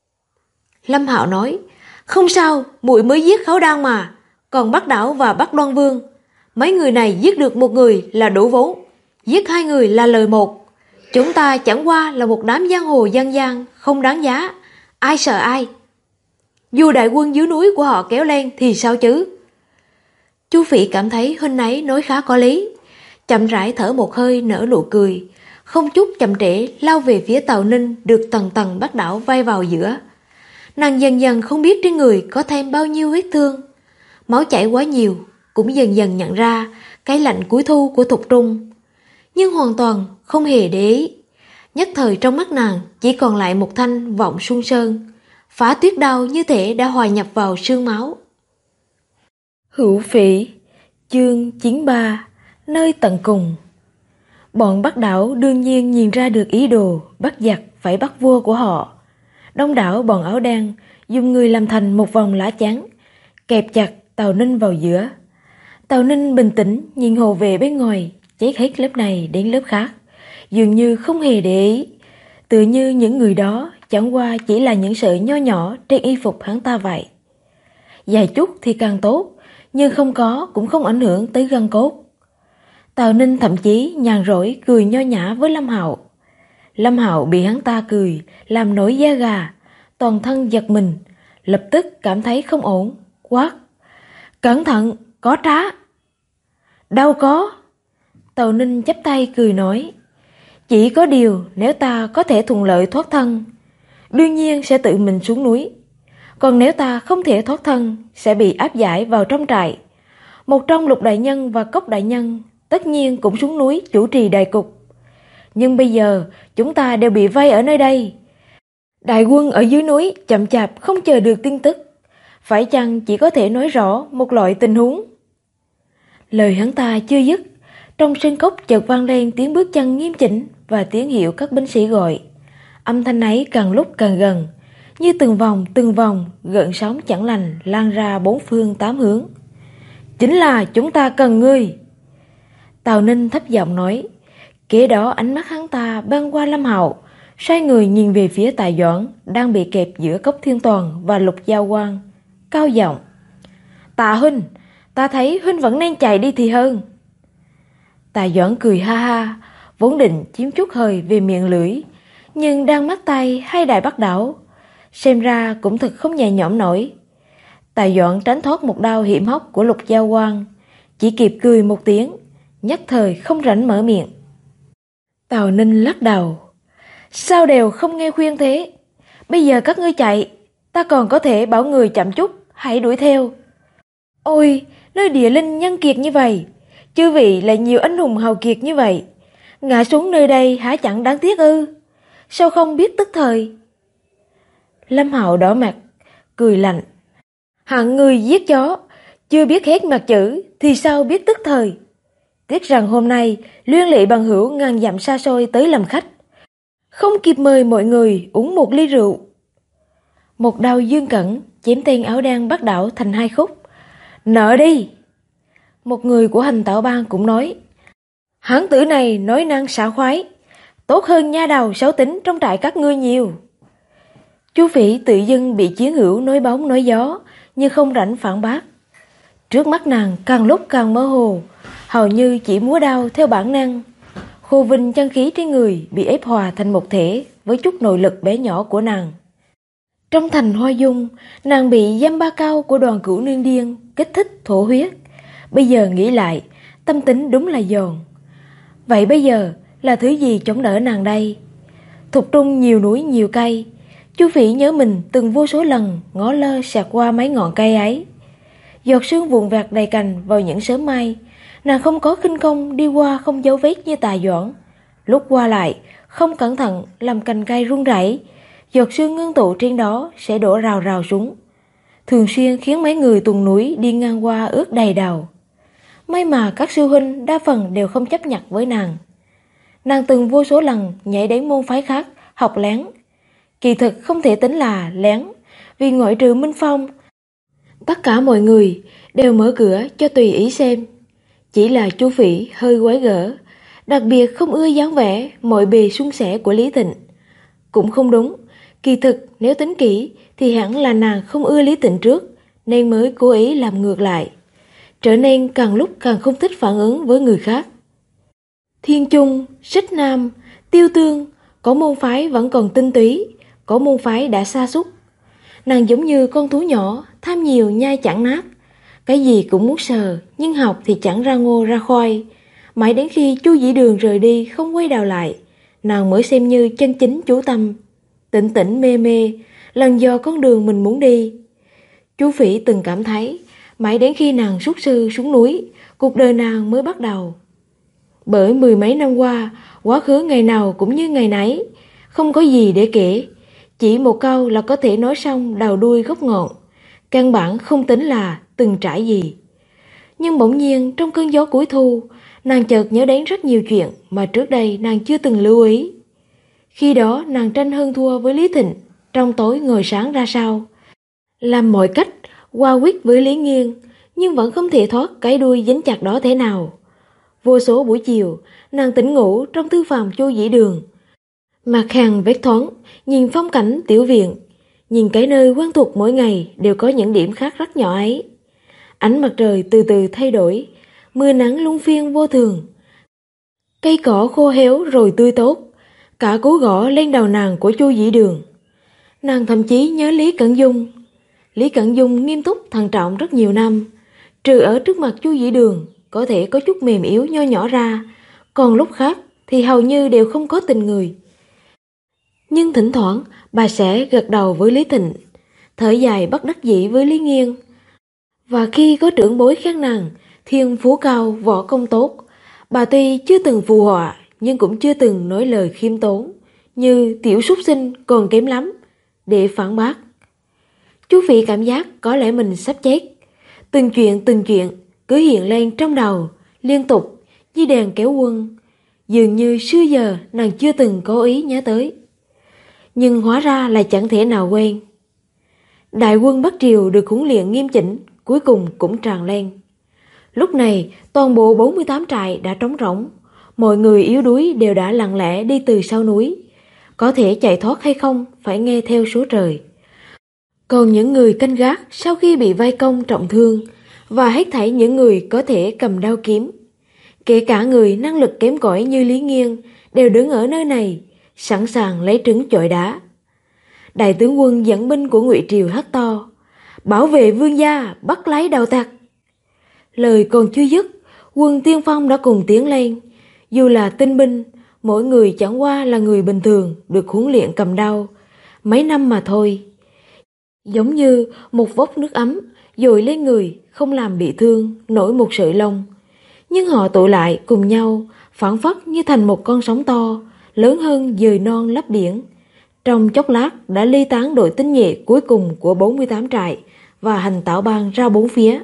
Lâm Hạo nói, không sao, muội mới giết Khấu Đan mà, còn Bắc Đảo và Bắc Đoan Vương, mấy người này giết được một người là đủ vốn, giết hai người là lời một. Chúng ta chẳng qua là một đám giang hồ dân gian, không đáng giá, ai sợ ai. Dù đại quân dưới núi của họ kéo lên thì sao chứ? Chu Phỉ cảm thấy huynh ấy nói khá có lý, chậm rãi thở một hơi nở nụ cười, không chút chậm trễ lao về phía Tào Ninh được tầng tầng Bắc Đảo vây vào giữa. Nàng dần dần không biết trên người có thêm bao nhiêu vết thương, máu chảy quá nhiều, cũng dần dần nhận ra cái lạnh cuối thu của Thục Trung, nhưng hoàn toàn không hề để ý. Nhất thời trong mắt nàng chỉ còn lại một thanh vọng xuân sơn, phá tuyết đao như thể đã hòa nhập vào xương máu. Hữu Phỉ, chương 93, nơi tận cùng. Bọn Bắc Đảo đương nhiên nhìn ra được ý đồ bắt giặc phải bắt vua của họ. Đông đảo bọn áo đen dùng người làm thành một vòng lá chắn, kẹp chặt Tào Ninh vào giữa. Tào Ninh bình tĩnh nhìn hồ vệ bên ngoài, chết hết lớp này đến lớp khác, dường như không hề để ý, tựa như những người đó chẳng qua chỉ là những sợi nho nhỏ trên y phục hắn ta vậy. Dài chút thì càng tốt, nhưng không có cũng không ảnh hưởng tới gân cốt. Tào Ninh thậm chí nhàn rỗi cười nho nhã với Lâm Hạo. Lâm Hạo bị hắn ta cười làm nổi da gà, toàn thân giật mình, lập tức cảm thấy không ổn, quát, cẩn thận, có trá. Đâu có. Tào Ninh chắp tay cười nói, chỉ có điều nếu ta có thể thuận lợi thoát thân, đương nhiên sẽ tự mình xuống núi, còn nếu ta không thể thoát thân sẽ bị áp giải vào trong trại. Một trong Lục đại nhân và Cốc đại nhân tất nhiên cũng xuống núi chủ trì đại cục, nhưng bây giờ chúng ta đều bị vây ở nơi đây. Đại quân ở dưới núi chậm chạp không chờ được tin tức, phải chăng chỉ có thể nói rõ một loại tình huống. Lời hắn ta chưa dứt, trong sân cốc chợt vang lên tiếng bước chân nghiêm chỉnh và tiếng hiệu các binh sĩ gọi. Âm thanh ấy càng lúc càng gần, như từng vòng gợn sóng chẳng lành lan ra bốn phương tám hướng. Chính là chúng ta cần ngươi. Tào Ninh thấp giọng nói. Kế đó ánh mắt hắn ta băng qua Lâm Hạo, xoay người nhìn về phía Tài Doãn đang bị kẹp giữa Cốc Thiên Toàn và Lục Giao Quang, cao giọng, Tạ huynh, ta thấy huynh vẫn nên chạy đi thì hơn. Tài Doãn cười ha ha, vốn định chiếm chút hời về miệng lưỡi, nhưng đang mắc tay hai đại Bắc Đảo, xem ra cũng thật không nhẹ nhõm nổi. Tài Doãn tránh thoát một đao hiểm hóc của Lục Giao Quang, chỉ kịp cười một tiếng, nhất thời không rảnh mở miệng. Tào Ninh lắc đầu, sao đều không nghe khuyên thế, bây giờ các ngươi chạy, ta còn có thể bảo người chậm chút, hãy đuổi theo. Ôi, nơi địa linh nhân kiệt như vậy, chư vị lại nhiều anh hùng hào kiệt như vậy, ngã xuống nơi đây hả chẳng đáng tiếc ư? Sao không biết tức thời? Lâm Hạo đỏ mặt, cười lạnh. Hạng người giết chó, chưa biết hết mặt chữ thì sao biết tức thời? Tiếc rằng hôm nay Luyên Lị bằng hữu ngàn dặm xa xôi tới làm khách, không kịp mời mọi người uống một ly rượu. Một đao dương cẩn chém tên áo đen Bắc Đảo thành hai khúc. Nợ đi. Một người của Hành Tảo Bang cũng nói, hán tử này nói năng xảo khoái, tốt hơn nha đầu xấu tính trong trại các ngươi nhiều. Chu Phỉ tự dưng bị chiến hữu nói bóng nói gió, nhưng không rảnh phản bác. Trước mắt nàng càng lúc càng mơ hồ, hầu như chỉ múa đao theo bản năng. Khô vinh chân khí trên người bị ép hòa thành một thể với chút nội lực bé nhỏ của nàng. Trong thành Hoa Dung, nàng bị dăm ba cao của Đoàn Cửu Nương Điên kích thích thổ huyết. Bây giờ nghĩ lại, tâm tính đúng là giòn. Vậy bây giờ là thứ gì chống đỡ nàng đây? Thục Trung nhiều núi nhiều cây, Chu Phỉ nhớ mình từng vô số lần ngó lơ xẹt qua mấy ngọn cây ấy. Giọt sương vụn vặt đầy cành vào những sớm mai, nàng không có khinh công đi qua không dấu vết như Tài Doãn, lúc qua lại, không cẩn thận làm cành cây rung rẩy, giọt sương ngưng tụ trên đó sẽ đổ rào rào xuống, thường xuyên khiến mấy người tuần núi đi ngang qua ướt đầy đầu. May mà các sư huynh đa phần đều không chấp nhặt với nàng. Nàng từng vô số lần nhảy đến môn phái khác học lén. Kỳ thực không thể tính là lén, vì ngoại trừ Minh Phong, tất cả mọi người đều mở cửa cho tùy ý xem. Chỉ là Chu Phỉ hơi quái gở, đặc biệt không ưa dáng vẻ mọi bề suôn sẻ của Lý Tịnh. Cũng không đúng, kỳ thực nếu tính kỹ thì hẳn là nàng không ưa Lý Tịnh trước, nên mới cố ý làm ngược lại, trở nên càng lúc càng không thích phản ứng với người khác. Thiên Trung, Xích Nam, Tiêu Tương, có môn phái vẫn còn tinh túy, có môn phái đã sa sút. Nàng giống như con thú nhỏ, tham nhiều nhai chẳng nát, cái gì cũng muốn sờ, nhưng học thì chẳng ra ngô ra khoai. Mãi đến khi Chu Dĩ Đường rời đi không quay đầu lại, nàng mới xem như chân chính chú tâm, tỉnh tỉnh mê mê, lần dò con đường mình muốn đi. Chu Phỉ từng cảm thấy, mãi đến khi nàng xuất sư xuống núi, cuộc đời nàng mới bắt đầu. Bởi 10 mấy năm qua, quá khứ ngày nào cũng như ngày nấy, không có gì để kể. Chỉ một câu là có thể nói xong đầu đuôi gốc ngọn, căn bản không tính là từng trải gì. Nhưng bỗng nhiên trong cơn gió cuối thu, nàng chợt nhớ đến rất nhiều chuyện mà trước đây nàng chưa từng lưu ý. Khi đó nàng tranh hơn thua với Lý Thịnh, trong tối ngồi sáng ra sao, làm mọi cách qua quyết với Lý Nghiên, nhưng vẫn không thể thoát cái đuôi dính chặt đó thế nào. Vô số buổi chiều, nàng tỉnh ngủ trong thư phòng Chu Dĩ Đường, mặt hàng vết thoáng, nhìn phong cảnh tiểu viện, nhìn cái nơi quen thuộc mỗi ngày đều có những điểm khác rất nhỏ ấy. Ánh mặt trời từ từ thay đổi, mưa nắng luân phiên vô thường. Cây cỏ khô héo rồi tươi tốt, cả cú gõ lên đầu nàng của Chu Dĩ Đường. Nàng thậm chí nhớ Lý Cẩn Dung. Lý Cẩn Dung nghiêm túc thận trọng rất nhiều năm, trừ ở trước mặt Chu Dĩ Đường có thể có chút mềm yếu nho nhỏ ra, còn lúc khác thì hầu như đều không có tình người. Nhưng thỉnh thoảng bà sẽ gật đầu với Lý Thịnh, thở dài bất đắc dĩ với Lý Nghiên. Và khi có trưởng bối khác nàng, thiên phú cao, võ công tốt, bà tuy chưa từng phù họa nhưng cũng chưa từng nói lời khiêm tốn, như tiểu súc sinh còn kém lắm, để phản bác. Chú Phỉ cảm giác có lẽ mình sắp chết. Từng chuyện cứ hiện lên trong đầu, liên tục như đèn kéo quân, dường như xưa giờ nàng chưa từng cố ý nhớ tới. Nhưng hóa ra là chẳng thể nào quên. Đại quân Bắc Triều được huấn luyện nghiêm chỉnh, cuối cùng cũng tràn lên. Lúc này toàn bộ 48 trại đã trống rỗng, mọi người yếu đuối đều đã lặng lẽ đi từ sau núi. Có thể chạy thoát hay không phải nghe theo số trời. Còn những người canh gác sau khi bị vây công trọng thương, và hết thảy những người có thể cầm đao kiếm, kể cả người năng lực kém cỏi như Lý Nghiên, đều đứng ở nơi này, sẵn sàng lấy trứng chọi đá. Đại tướng quân dẫn binh của Ngụy Triều hét to: "Bảo vệ vương gia, bắt lấy đầu tặc!" Lời còn chưa dứt, quân tiên phong đã cùng tiến lên. Dù là tinh binh, mỗi người chẳng qua là người bình thường được huấn luyện cầm đao mấy năm mà thôi. Giống như một vốc nước ấm dội lên người, không làm bị thương nổi một sợi lông. Nhưng họ tụ lại cùng nhau, phảng phất như thành một con sóng to, lớn hơn dời non lấp biển. Trong chốc lát đã ly tán đội tinh nhuệ cuối cùng của 48 trại và hành tảo bang ra bốn phía.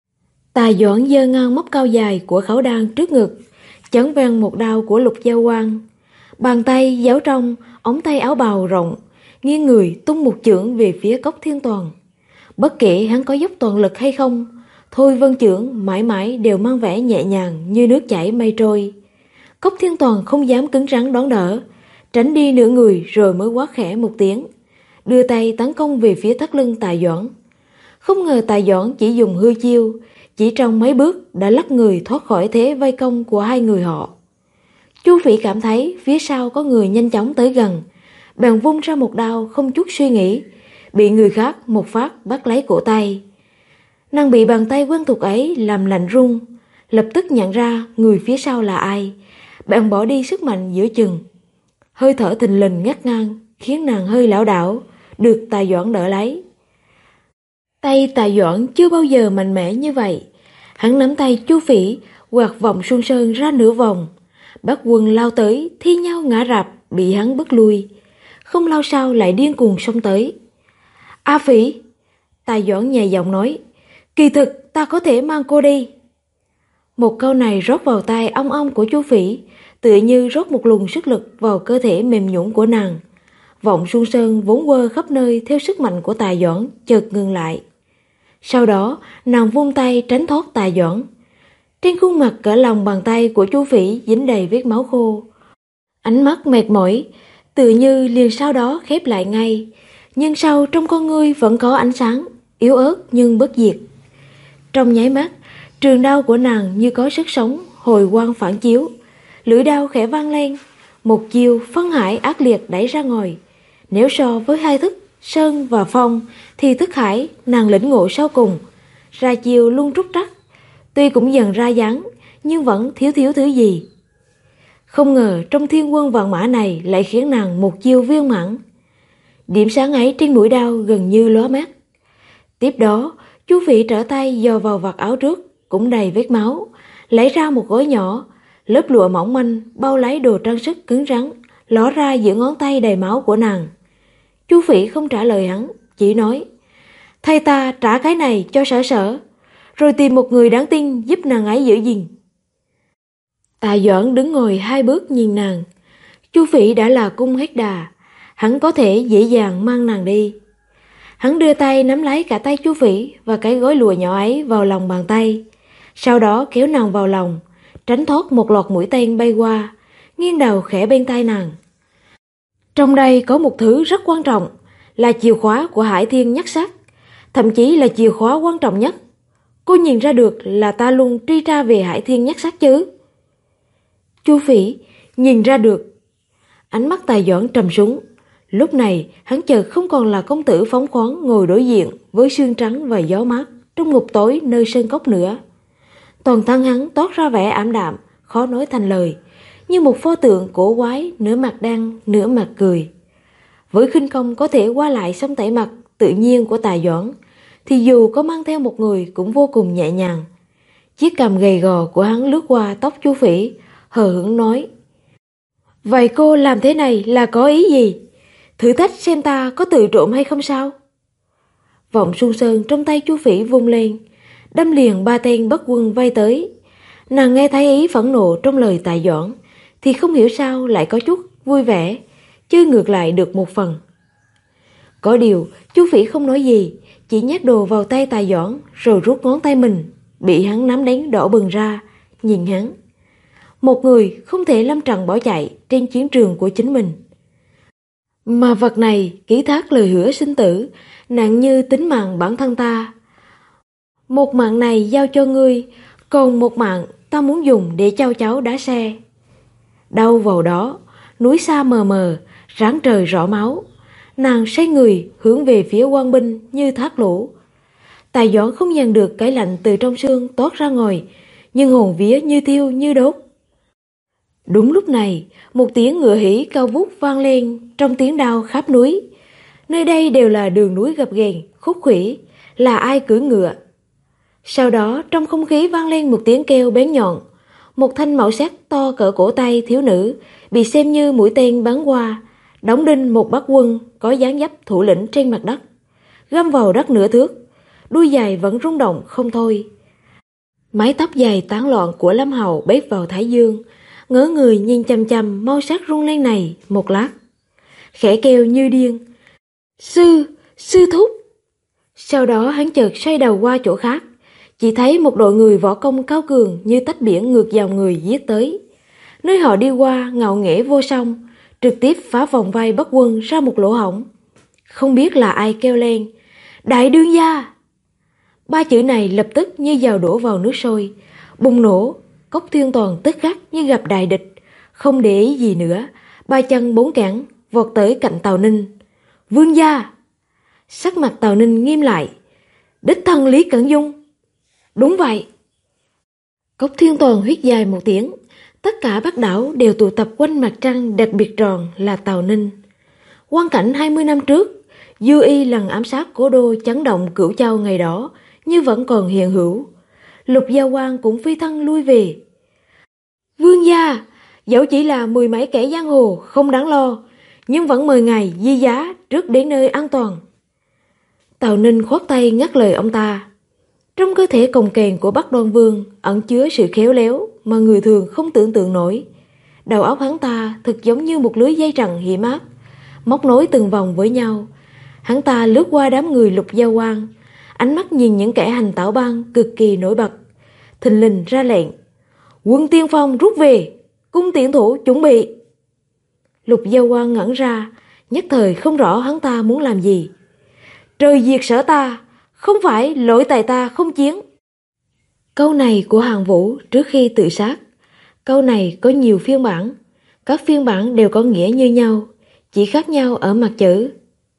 Tà Doãn giơ ngang móc cao dài của khẩu đan trước ngực, chấn vang một đao của Lục Giao Quang. Bàn tay giấu trong ống tay áo bào rộng, nghiêng người tung một chưởng về phía Cốc Thiên Toàn. Bất kể hắn có dốc toàn lực hay không, Thôi Vân chưởng mãi mãi đều mang vẻ nhẹ nhàng như nước chảy mây trôi. Cốc Thiên Toàn không dám cứng rắn đón đỡ, tránh đi nửa người rồi mới quát khẽ một tiếng, đưa tay tấn công về phía thắt lưng Tà Doãn. Không ngờ Tà Doãn chỉ dùng hư chiêu, chỉ trong mấy bước đã lắc người thoát khỏi thế vây công của hai người họ. Chu Phỉ cảm thấy phía sau có người nhanh chóng tới gần, bèn vung ra một đao không chút suy nghĩ, bị người khác một phát bắt lấy cổ tay. Nàng bị bàn tay quen thuộc ấy làm lạnh run, lập tức nhận ra người phía sau là ai, bèn bỏ đi sức mạnh giữa chừng. Hơi thở thình lình ngắt ngang khiến nàng hơi lảo đảo, được Tà Doãn đỡ lấy. Tay Tà Doãn chưa bao giờ mạnh mẽ như vậy. Hắn nắm tay Chu Phỉ quạt vòng Xuân Sơn ra nửa vòng, Bác Quân lao tới, thi nhau ngã rạp, bị hắn bức lui. Không lâu sau lại điên cuồng xông tới. A Phỉ, Tài Doãn nhẹ giọng nói, kỳ thực ta có thể mang cô đi. Một câu này rót vào tai ong ong của Chu Phỉ, tựa như rót một luồng sức lực vào cơ thể mềm nhũn của nàng. Vọng Xuân Sơn vốn quơ khắp nơi theo sức mạnh của Tài Doãn chợt ngừng lại. Sau đó nàng vung tay tránh thoát Tài Doãn. Trên khuôn mặt cỡ lòng bàn tay của Chu Phỉ dính đầy vết máu khô. Ánh mắt mệt mỏi, tự như liền sau đó khép lại ngay, nhưng sau trong con ngươi vẫn có ánh sáng, yếu ớt nhưng bất diệt. Trong nháy mắt, trường đao của nàng như có sức sống, hồi quang phản chiếu. Lưỡi đao khẽ vang lên, một chiêu phân hải ác liệt đẩy ra ngoài. Nếu so với hai thức Sơn và Phong thì thức hải nàng lĩnh ngộ sau cùng, ra chiêu luôn rút trắc. Tuy cũng dần ra dáng, nhưng vẫn thiếu thứ gì. Không ngờ trong thiên quân vạn mã này lại khiến nàng một chiêu viên mãn. Điểm sáng ấy trên mũi đao gần như lóa mắt. Tiếp đó, Chu Phỉ trở tay dò vào vạt áo trước, cũng đầy vết máu, lấy ra một gói nhỏ, lớp lụa mỏng manh bao lấy đồ trang sức cứng rắn, ló ra giữa ngón tay đầy máu của nàng. Chu Phỉ không trả lời hắn, chỉ nói, thay ta trả cái này cho Sở Sở, rồi tìm một người đáng tin giúp nàng ấy giữ gìn. Tài Doãn đứng ngồi hai bước nhìn nàng. Chu Phỉ đã là cung hết đà, hắn có thể dễ dàng mang nàng đi. Hắn đưa tay nắm lấy cả tay Chu Phỉ và cái gói lụa nhỏ ấy vào lòng bàn tay, sau đó kéo nàng vào lòng, tránh thoát một loạt mũi tên bay qua, nghiêng đầu khẽ bên tai nàng. Trong đây có một thứ rất quan trọng, là chìa khóa của Hải Thiên Nhất Sắc, thậm chí là chìa khóa quan trọng nhất. Cô nhìn ra được là ta luôn truy tra về Hải Thiên Nhất Sắc chứ? Chu Phỉ nhìn ra được. Ánh mắt Tài Doãn trầm xuống. Lúc này hắn chợt không còn là công tử phóng khoáng ngồi đối diện với sương trắng và gió mát trong ngục tối nơi sơn cốc nữa. Toàn thân hắn toát ra vẻ ảm đạm, khó nói thành lời, như một pho tượng cổ quái, nửa mặt đắng, nửa mặt cười. Với khinh công có thể qua lại sông tẩy mặt tự nhiên của Tài Doãn, thì dù có mang theo một người cũng vô cùng nhẹ nhàng. Chiếc cằm gầy gò của hắn lướt qua tóc Chu Phỉ, hờ hững nói, vậy cô làm thế này là có ý gì? Thử thách xem ta có tự trộm hay không sao? Vọng Xuân Sơn trong tay Chu Phỉ vung lên, đâm liền 3 tên Bắc Quân vây tới. Nàng nghe thấy ý phẫn nộ trong lời Tài Doãn, thì không hiểu sao lại có chút vui vẻ, chơi ngược lại được một phần. Có điều, Chu Phỉ không nói gì, chỉ nhét đồ vào tay Tài Doãn rồi rút ngón tay mình, bị hắn nắm đánh đỏ bừng ra, nhìn hắn. Một người không thể lâm trận bỏ chạy trên chiến trường của chính mình. Mà vật này ký thác lời hứa sinh tử, nặng như tính mạng bản thân ta. Một mạng này giao cho ngươi, còn một mạng ta muốn dùng để trao cháu đá xe. Đâu vào đó, núi xa mờ mờ, ráng trời rõ máu. Nàng xoay người hướng về phía quan binh như thác lũ. Tài Doãn không nhận được cái lạnh từ trong xương toát ra ngoài, nhưng hồn vía như thiêu như đốt. Đúng lúc này, một tiếng ngựa hí cao vút vang lên trong tiếng đao khắp núi. Nơi đây đều là đường núi gập ghềnh, khúc khuỷu, là ai cưỡi ngựa. Sau đó trong không khí vang lên một tiếng kêu bén nhọn. Một thanh mão sắt to cỡ cổ tay thiếu nữ bị xem như mũi tên bắn qua, đóng đinh một Bắc Quân có dáng dấp thủ lĩnh trên mặt đất, găm vào đất nửa thước. Đuôi dài vẫn rung động không thôi. Mái tóc dài tán loạn của Lâm Hầu bết vào thái dương, ngỡ người nhìn chằm chằm mau sắc rung lên này một lát, khẽ kêu như điên, sư thúc. Sau đó hắn chợt xoay đầu qua chỗ khác, chỉ thấy một đội người võ công cao cường như tách biển ngược dòng người giết tới. Nơi họ đi qua ngạo nghễ vô song, trực tiếp phá vòng vai Bắc Quân ra một lỗ hổng. Không biết là ai kêu lên, đại đương gia. 3 chữ này lập tức như dầu đổ vào nước sôi, bùng nổ. Cốc Thiên Toàn tức khắc như gặp đại địch, không để ý gì nữa, 3 chân 4 cẳng vọt tới cạnh Tào Ninh. Vương gia! Sắc mặt Tào Ninh nghiêm lại. Đích thân Lý Cẩn Dung. Đúng vậy. Cốc Thiên Toàn huyết dài một tiếng, tất cả Bắc đảo đều tụ tập quanh mặt trăng đặc biệt tròn là Tào Ninh. Quang cảnh 20 năm trước, dư y lần ám sát cố đô chấn động Cửu Châu ngày đó như vẫn còn hiện hữu. Lục Giao Quang cũng phi thân lui về. Vương gia, Dẫu chỉ là mười mấy kẻ giang hồ không đáng lo, nhưng vẫn mời ngài di giá trước đến nơi an toàn. Tào Ninh khoát tay ngắt lời ông ta. Trong cơ thể cồng kềnh của Bắc Đoan Vương ẩn chứa sự khéo léo mà người thường không tưởng tượng nổi. Đầu óc hắn ta thực giống như một lưới dây trần hiểm ác, móc nối từng vòng với nhau. Hắn ta lướt qua đám người Lục Giao Quan, ánh mắt nhìn những kẻ hành tảo bang cực kỳ nổi bật, thình lình ra lệnh: Quân tiên phong rút về, cung tiễn thủ chuẩn bị. Lục Giao Quan ngẩn ra, nhất thời không rõ hắn ta muốn làm gì. Trời diệt sở ta, không phải lỗi tại ta không chiến. Câu này của Hàn Vũ trước khi tự sát. Câu này có nhiều phiên bản, các phiên bản đều có nghĩa như nhau, chỉ khác nhau ở mặt chữ.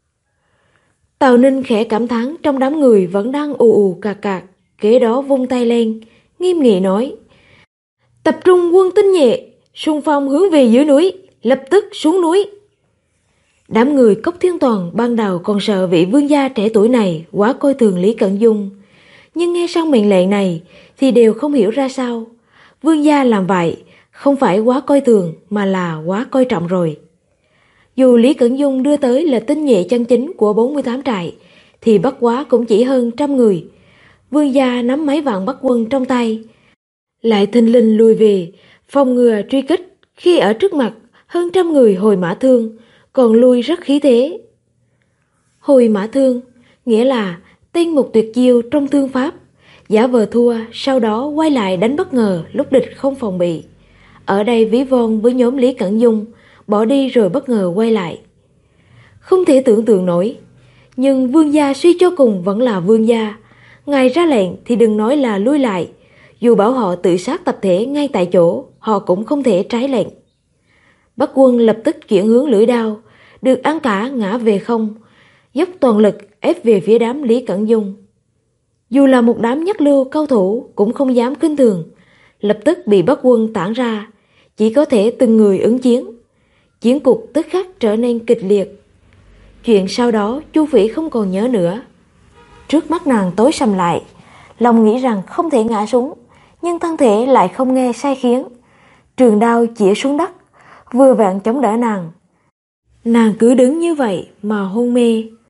Tào Ninh khẽ cảm thán trong đám người vẫn đang ù ù cạc cạc, kế đó vung tay lên, nghiêm nghị nói: Tập trung quân tinh nhuệ, xung phong hướng về dưới núi, lập tức xuống núi. Đám người Cốc Thiên Toàn ban đầu còn sợ vị vương gia trẻ tuổi này quá coi thường Lý Cẩn Dung, nhưng nghe xong mệnh lệnh này thì đều không hiểu ra sao. Vương gia làm vậy không phải quá coi thường mà là quá coi trọng rồi. Dù Lý Cẩn Dung đưa tới là tinh nhuệ chân chính của 48 trại, thì bất quá cũng chỉ hơn 100 người. Vương gia nắm mấy vạn bắc quân trong tay, lại thình lình lùi về, phòng ngừa truy kích khi ở trước mặt hơn 100 người hồi mã thương, còn lui rất khí thế. Hồi mã thương nghĩa là tên một tuyệt chiêu trong thương pháp, giả vờ thua sau đó quay lại đánh bất ngờ lúc địch không phòng bị. Ở đây ví von với nhóm Lý Cẩn Dung, bỏ đi rồi bất ngờ quay lại. Không thể tưởng tượng nổi, nhưng vương gia suy cho cùng vẫn là vương gia. Ngài ra lệnh thì đừng nói là lui lại, dù bảo họ tự sát tập thể ngay tại chỗ, họ cũng không thể trái lệnh. Bắc quân lập tức chuyển hướng lưỡi đao, được ăn cả ngã về không, dốc toàn lực ép về phía đám Lý Cẩn Dung. Dù là một đám nhất lưu cao thủ cũng không dám khinh thường, lập tức bị Bắc quân tản ra, chỉ có thể từng người ứng chiến. Chiến cuộc tức khắc trở nên kịch liệt. Chuyện sau đó Chu Phỉ không còn nhớ nữa. Trước mắt nàng tối sầm lại, lòng nghĩ rằng không thể ngã xuống, nhưng thân thể lại không nghe sai khiến. Trường đao chĩa xuống đất, vừa vặn chống đỡ nàng. Nàng cứ đứng như vậy mà hôn mê.